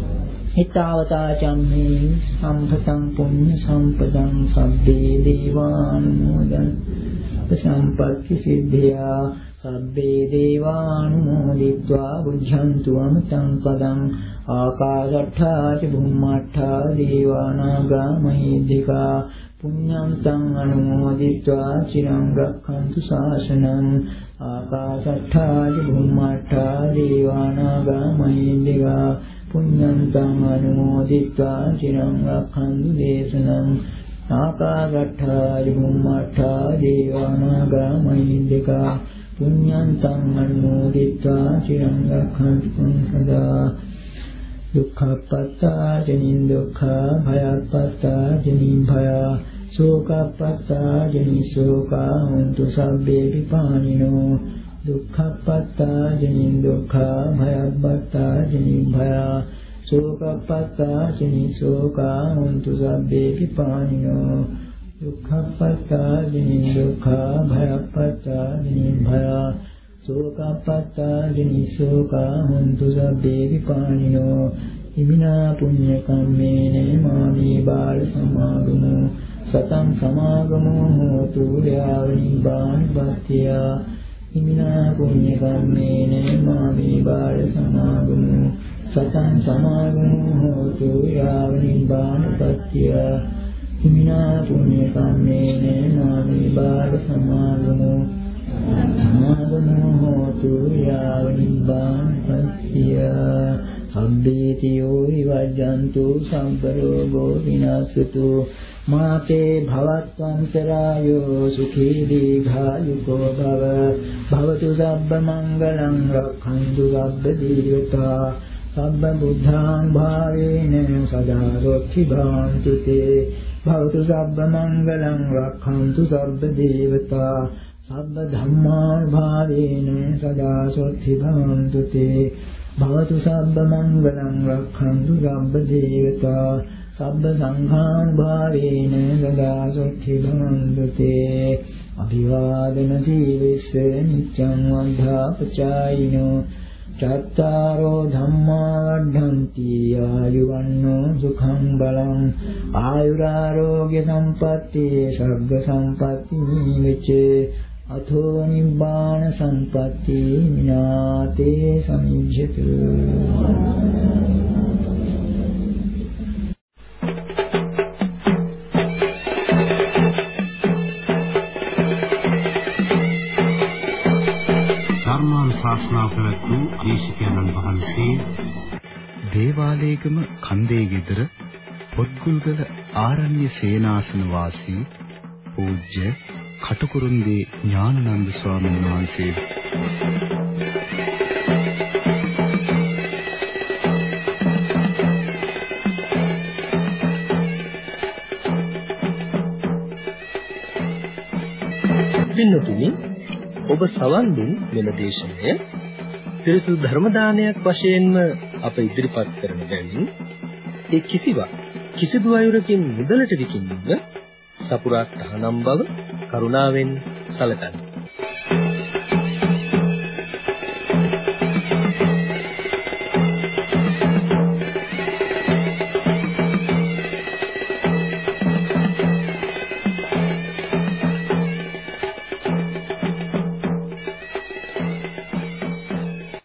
හිතාවතා චම්මේ සම්පතං පුඤ්ඤ සම්පදං සබ්බේ දේවානුමෝදන් සම්පත්ති සිද්ධියා සබ්බේ දේවානුමෝදිत्वा බුද්ධන්තු අමතං පදං ආකාශට්ඨා ච බුම්මට්ඨා දේවානාගා මහිද්దికා පුඤ්ඤන්තං අනුමෝදිत्वा චිරං රක්ඛන්තු ශාසනං ආකාශට්ඨා ච බුම්මට්ඨා දේවානාගා මහිද්దికා පුඤ්ඤන්තං අනුමෝදිत्वा චිරං රක්ඛන්තු දේශනං ආකාශට්ඨා ච බුම්මට්ඨා දේවානාගා මහිද්దికා පුඤ්ඤන්තං අනුමෝදිत्वा චිරං රක්ඛන්තු සදා දුක්ඛප්පත්තා ජනින් දුක්ඛා භයප්පත්තා ජනින් භයා ශෝකප්පත්තා ජනින් ශෝකා හොන්තු සබ්බේ විපානිනෝ දුක්ඛප්පත්තා ජනින් දුක්ඛා භයප්පත්තා ජනින් භයා ශෝකප්පත්තා ජනින් ශෝකා හොන්තු සබ්බේ විපානිනෝ දුක්ඛප්පත්තා ජනින් දුක්ඛා භයප්පත්තා ජනින් භයා සෝකප්පත්තා ජනිසෝකා හොන්තු සබ්බේ විපානිනෝ ඉමිනා පුඤ්ඤ කම්මේන මාමී බාල සමාගමෝ සතං සමාගමෝ හෝතු යාව නිබ්බානපත්තිය ඉමිනා පුඤ්ඤ කම්මේන මාමී බාල සමාගමෝ සතං සමාගමෝ හෝතු යාව නිබ්බානපත්තිය ඉමිනා පුඤ්ඤ කම්මේන මාමී බාල සමාගමෝ සමාගමෝ හෝතු යාව නිබ්බානපත්තිය සම්බේතියෝ විවජ්ජන්තු සම්පරෝගෝ විනාශතු මාතේ භවත්වන්තරායෝ සුඛී දීඝායුකෝ භව භවතු සබ්බ මංගලං රක්ඛන්තු සබ්බ දීර්ඝතා සබ්බ බුද්ධාං භාවේන සදා සොක්ඛි භාන්තු තේ භවතු සබ්බ මංගලං රක්ඛන්තු සබ්බ දේවතා සබ්බ ධම්මාං භාවේන සදා සොක්ඛි භාන්තු තේ භවතු සබ්බ මංගලං රක්ඛන්තු සබ්බ දේවතා සබ්බ සංඝාං භාවේන සදා සොක්ඛි භාන්තු තේ අභිවාදන සීලස්ස නිච්ඡං වද්ධාපචායිනෝ චත්තාරෝ ධම්මා වඩ්ඩන්ති ආයුවන්නෝ සුඛං බලං ආයුරාරෝග්‍ය සම්පatti සග්ග සම්පatti නිවිචේ අතෝ නිබ්බාන සම්පatti විනාතේ සමිජ්ජතු ශාස්ත්‍රා ප්‍රවතු දේශිකානන් වහන්සේ දේවාලේගම කන්දේ ගෙදර පොත්ගුල්ගල ආරණ්‍ය සේනාසන වාසී පූජ්‍ය කටුකුරුන්දී ඥානানন্দ ස්වාමීන් වහන්සේ පින්නතුනි ඔබ සවන් දුන් මෙම දේශනය පිරිසුදු ධර්ම දානයක් වශයෙන්ම අප ඉදිරිපත් කරන බැවින් ඒ කිසිවක් කිසිදු අයුරකින් මුදලට විකිණීම සපුරා තහනම් බව කරුණාවෙන් සැලකන්න.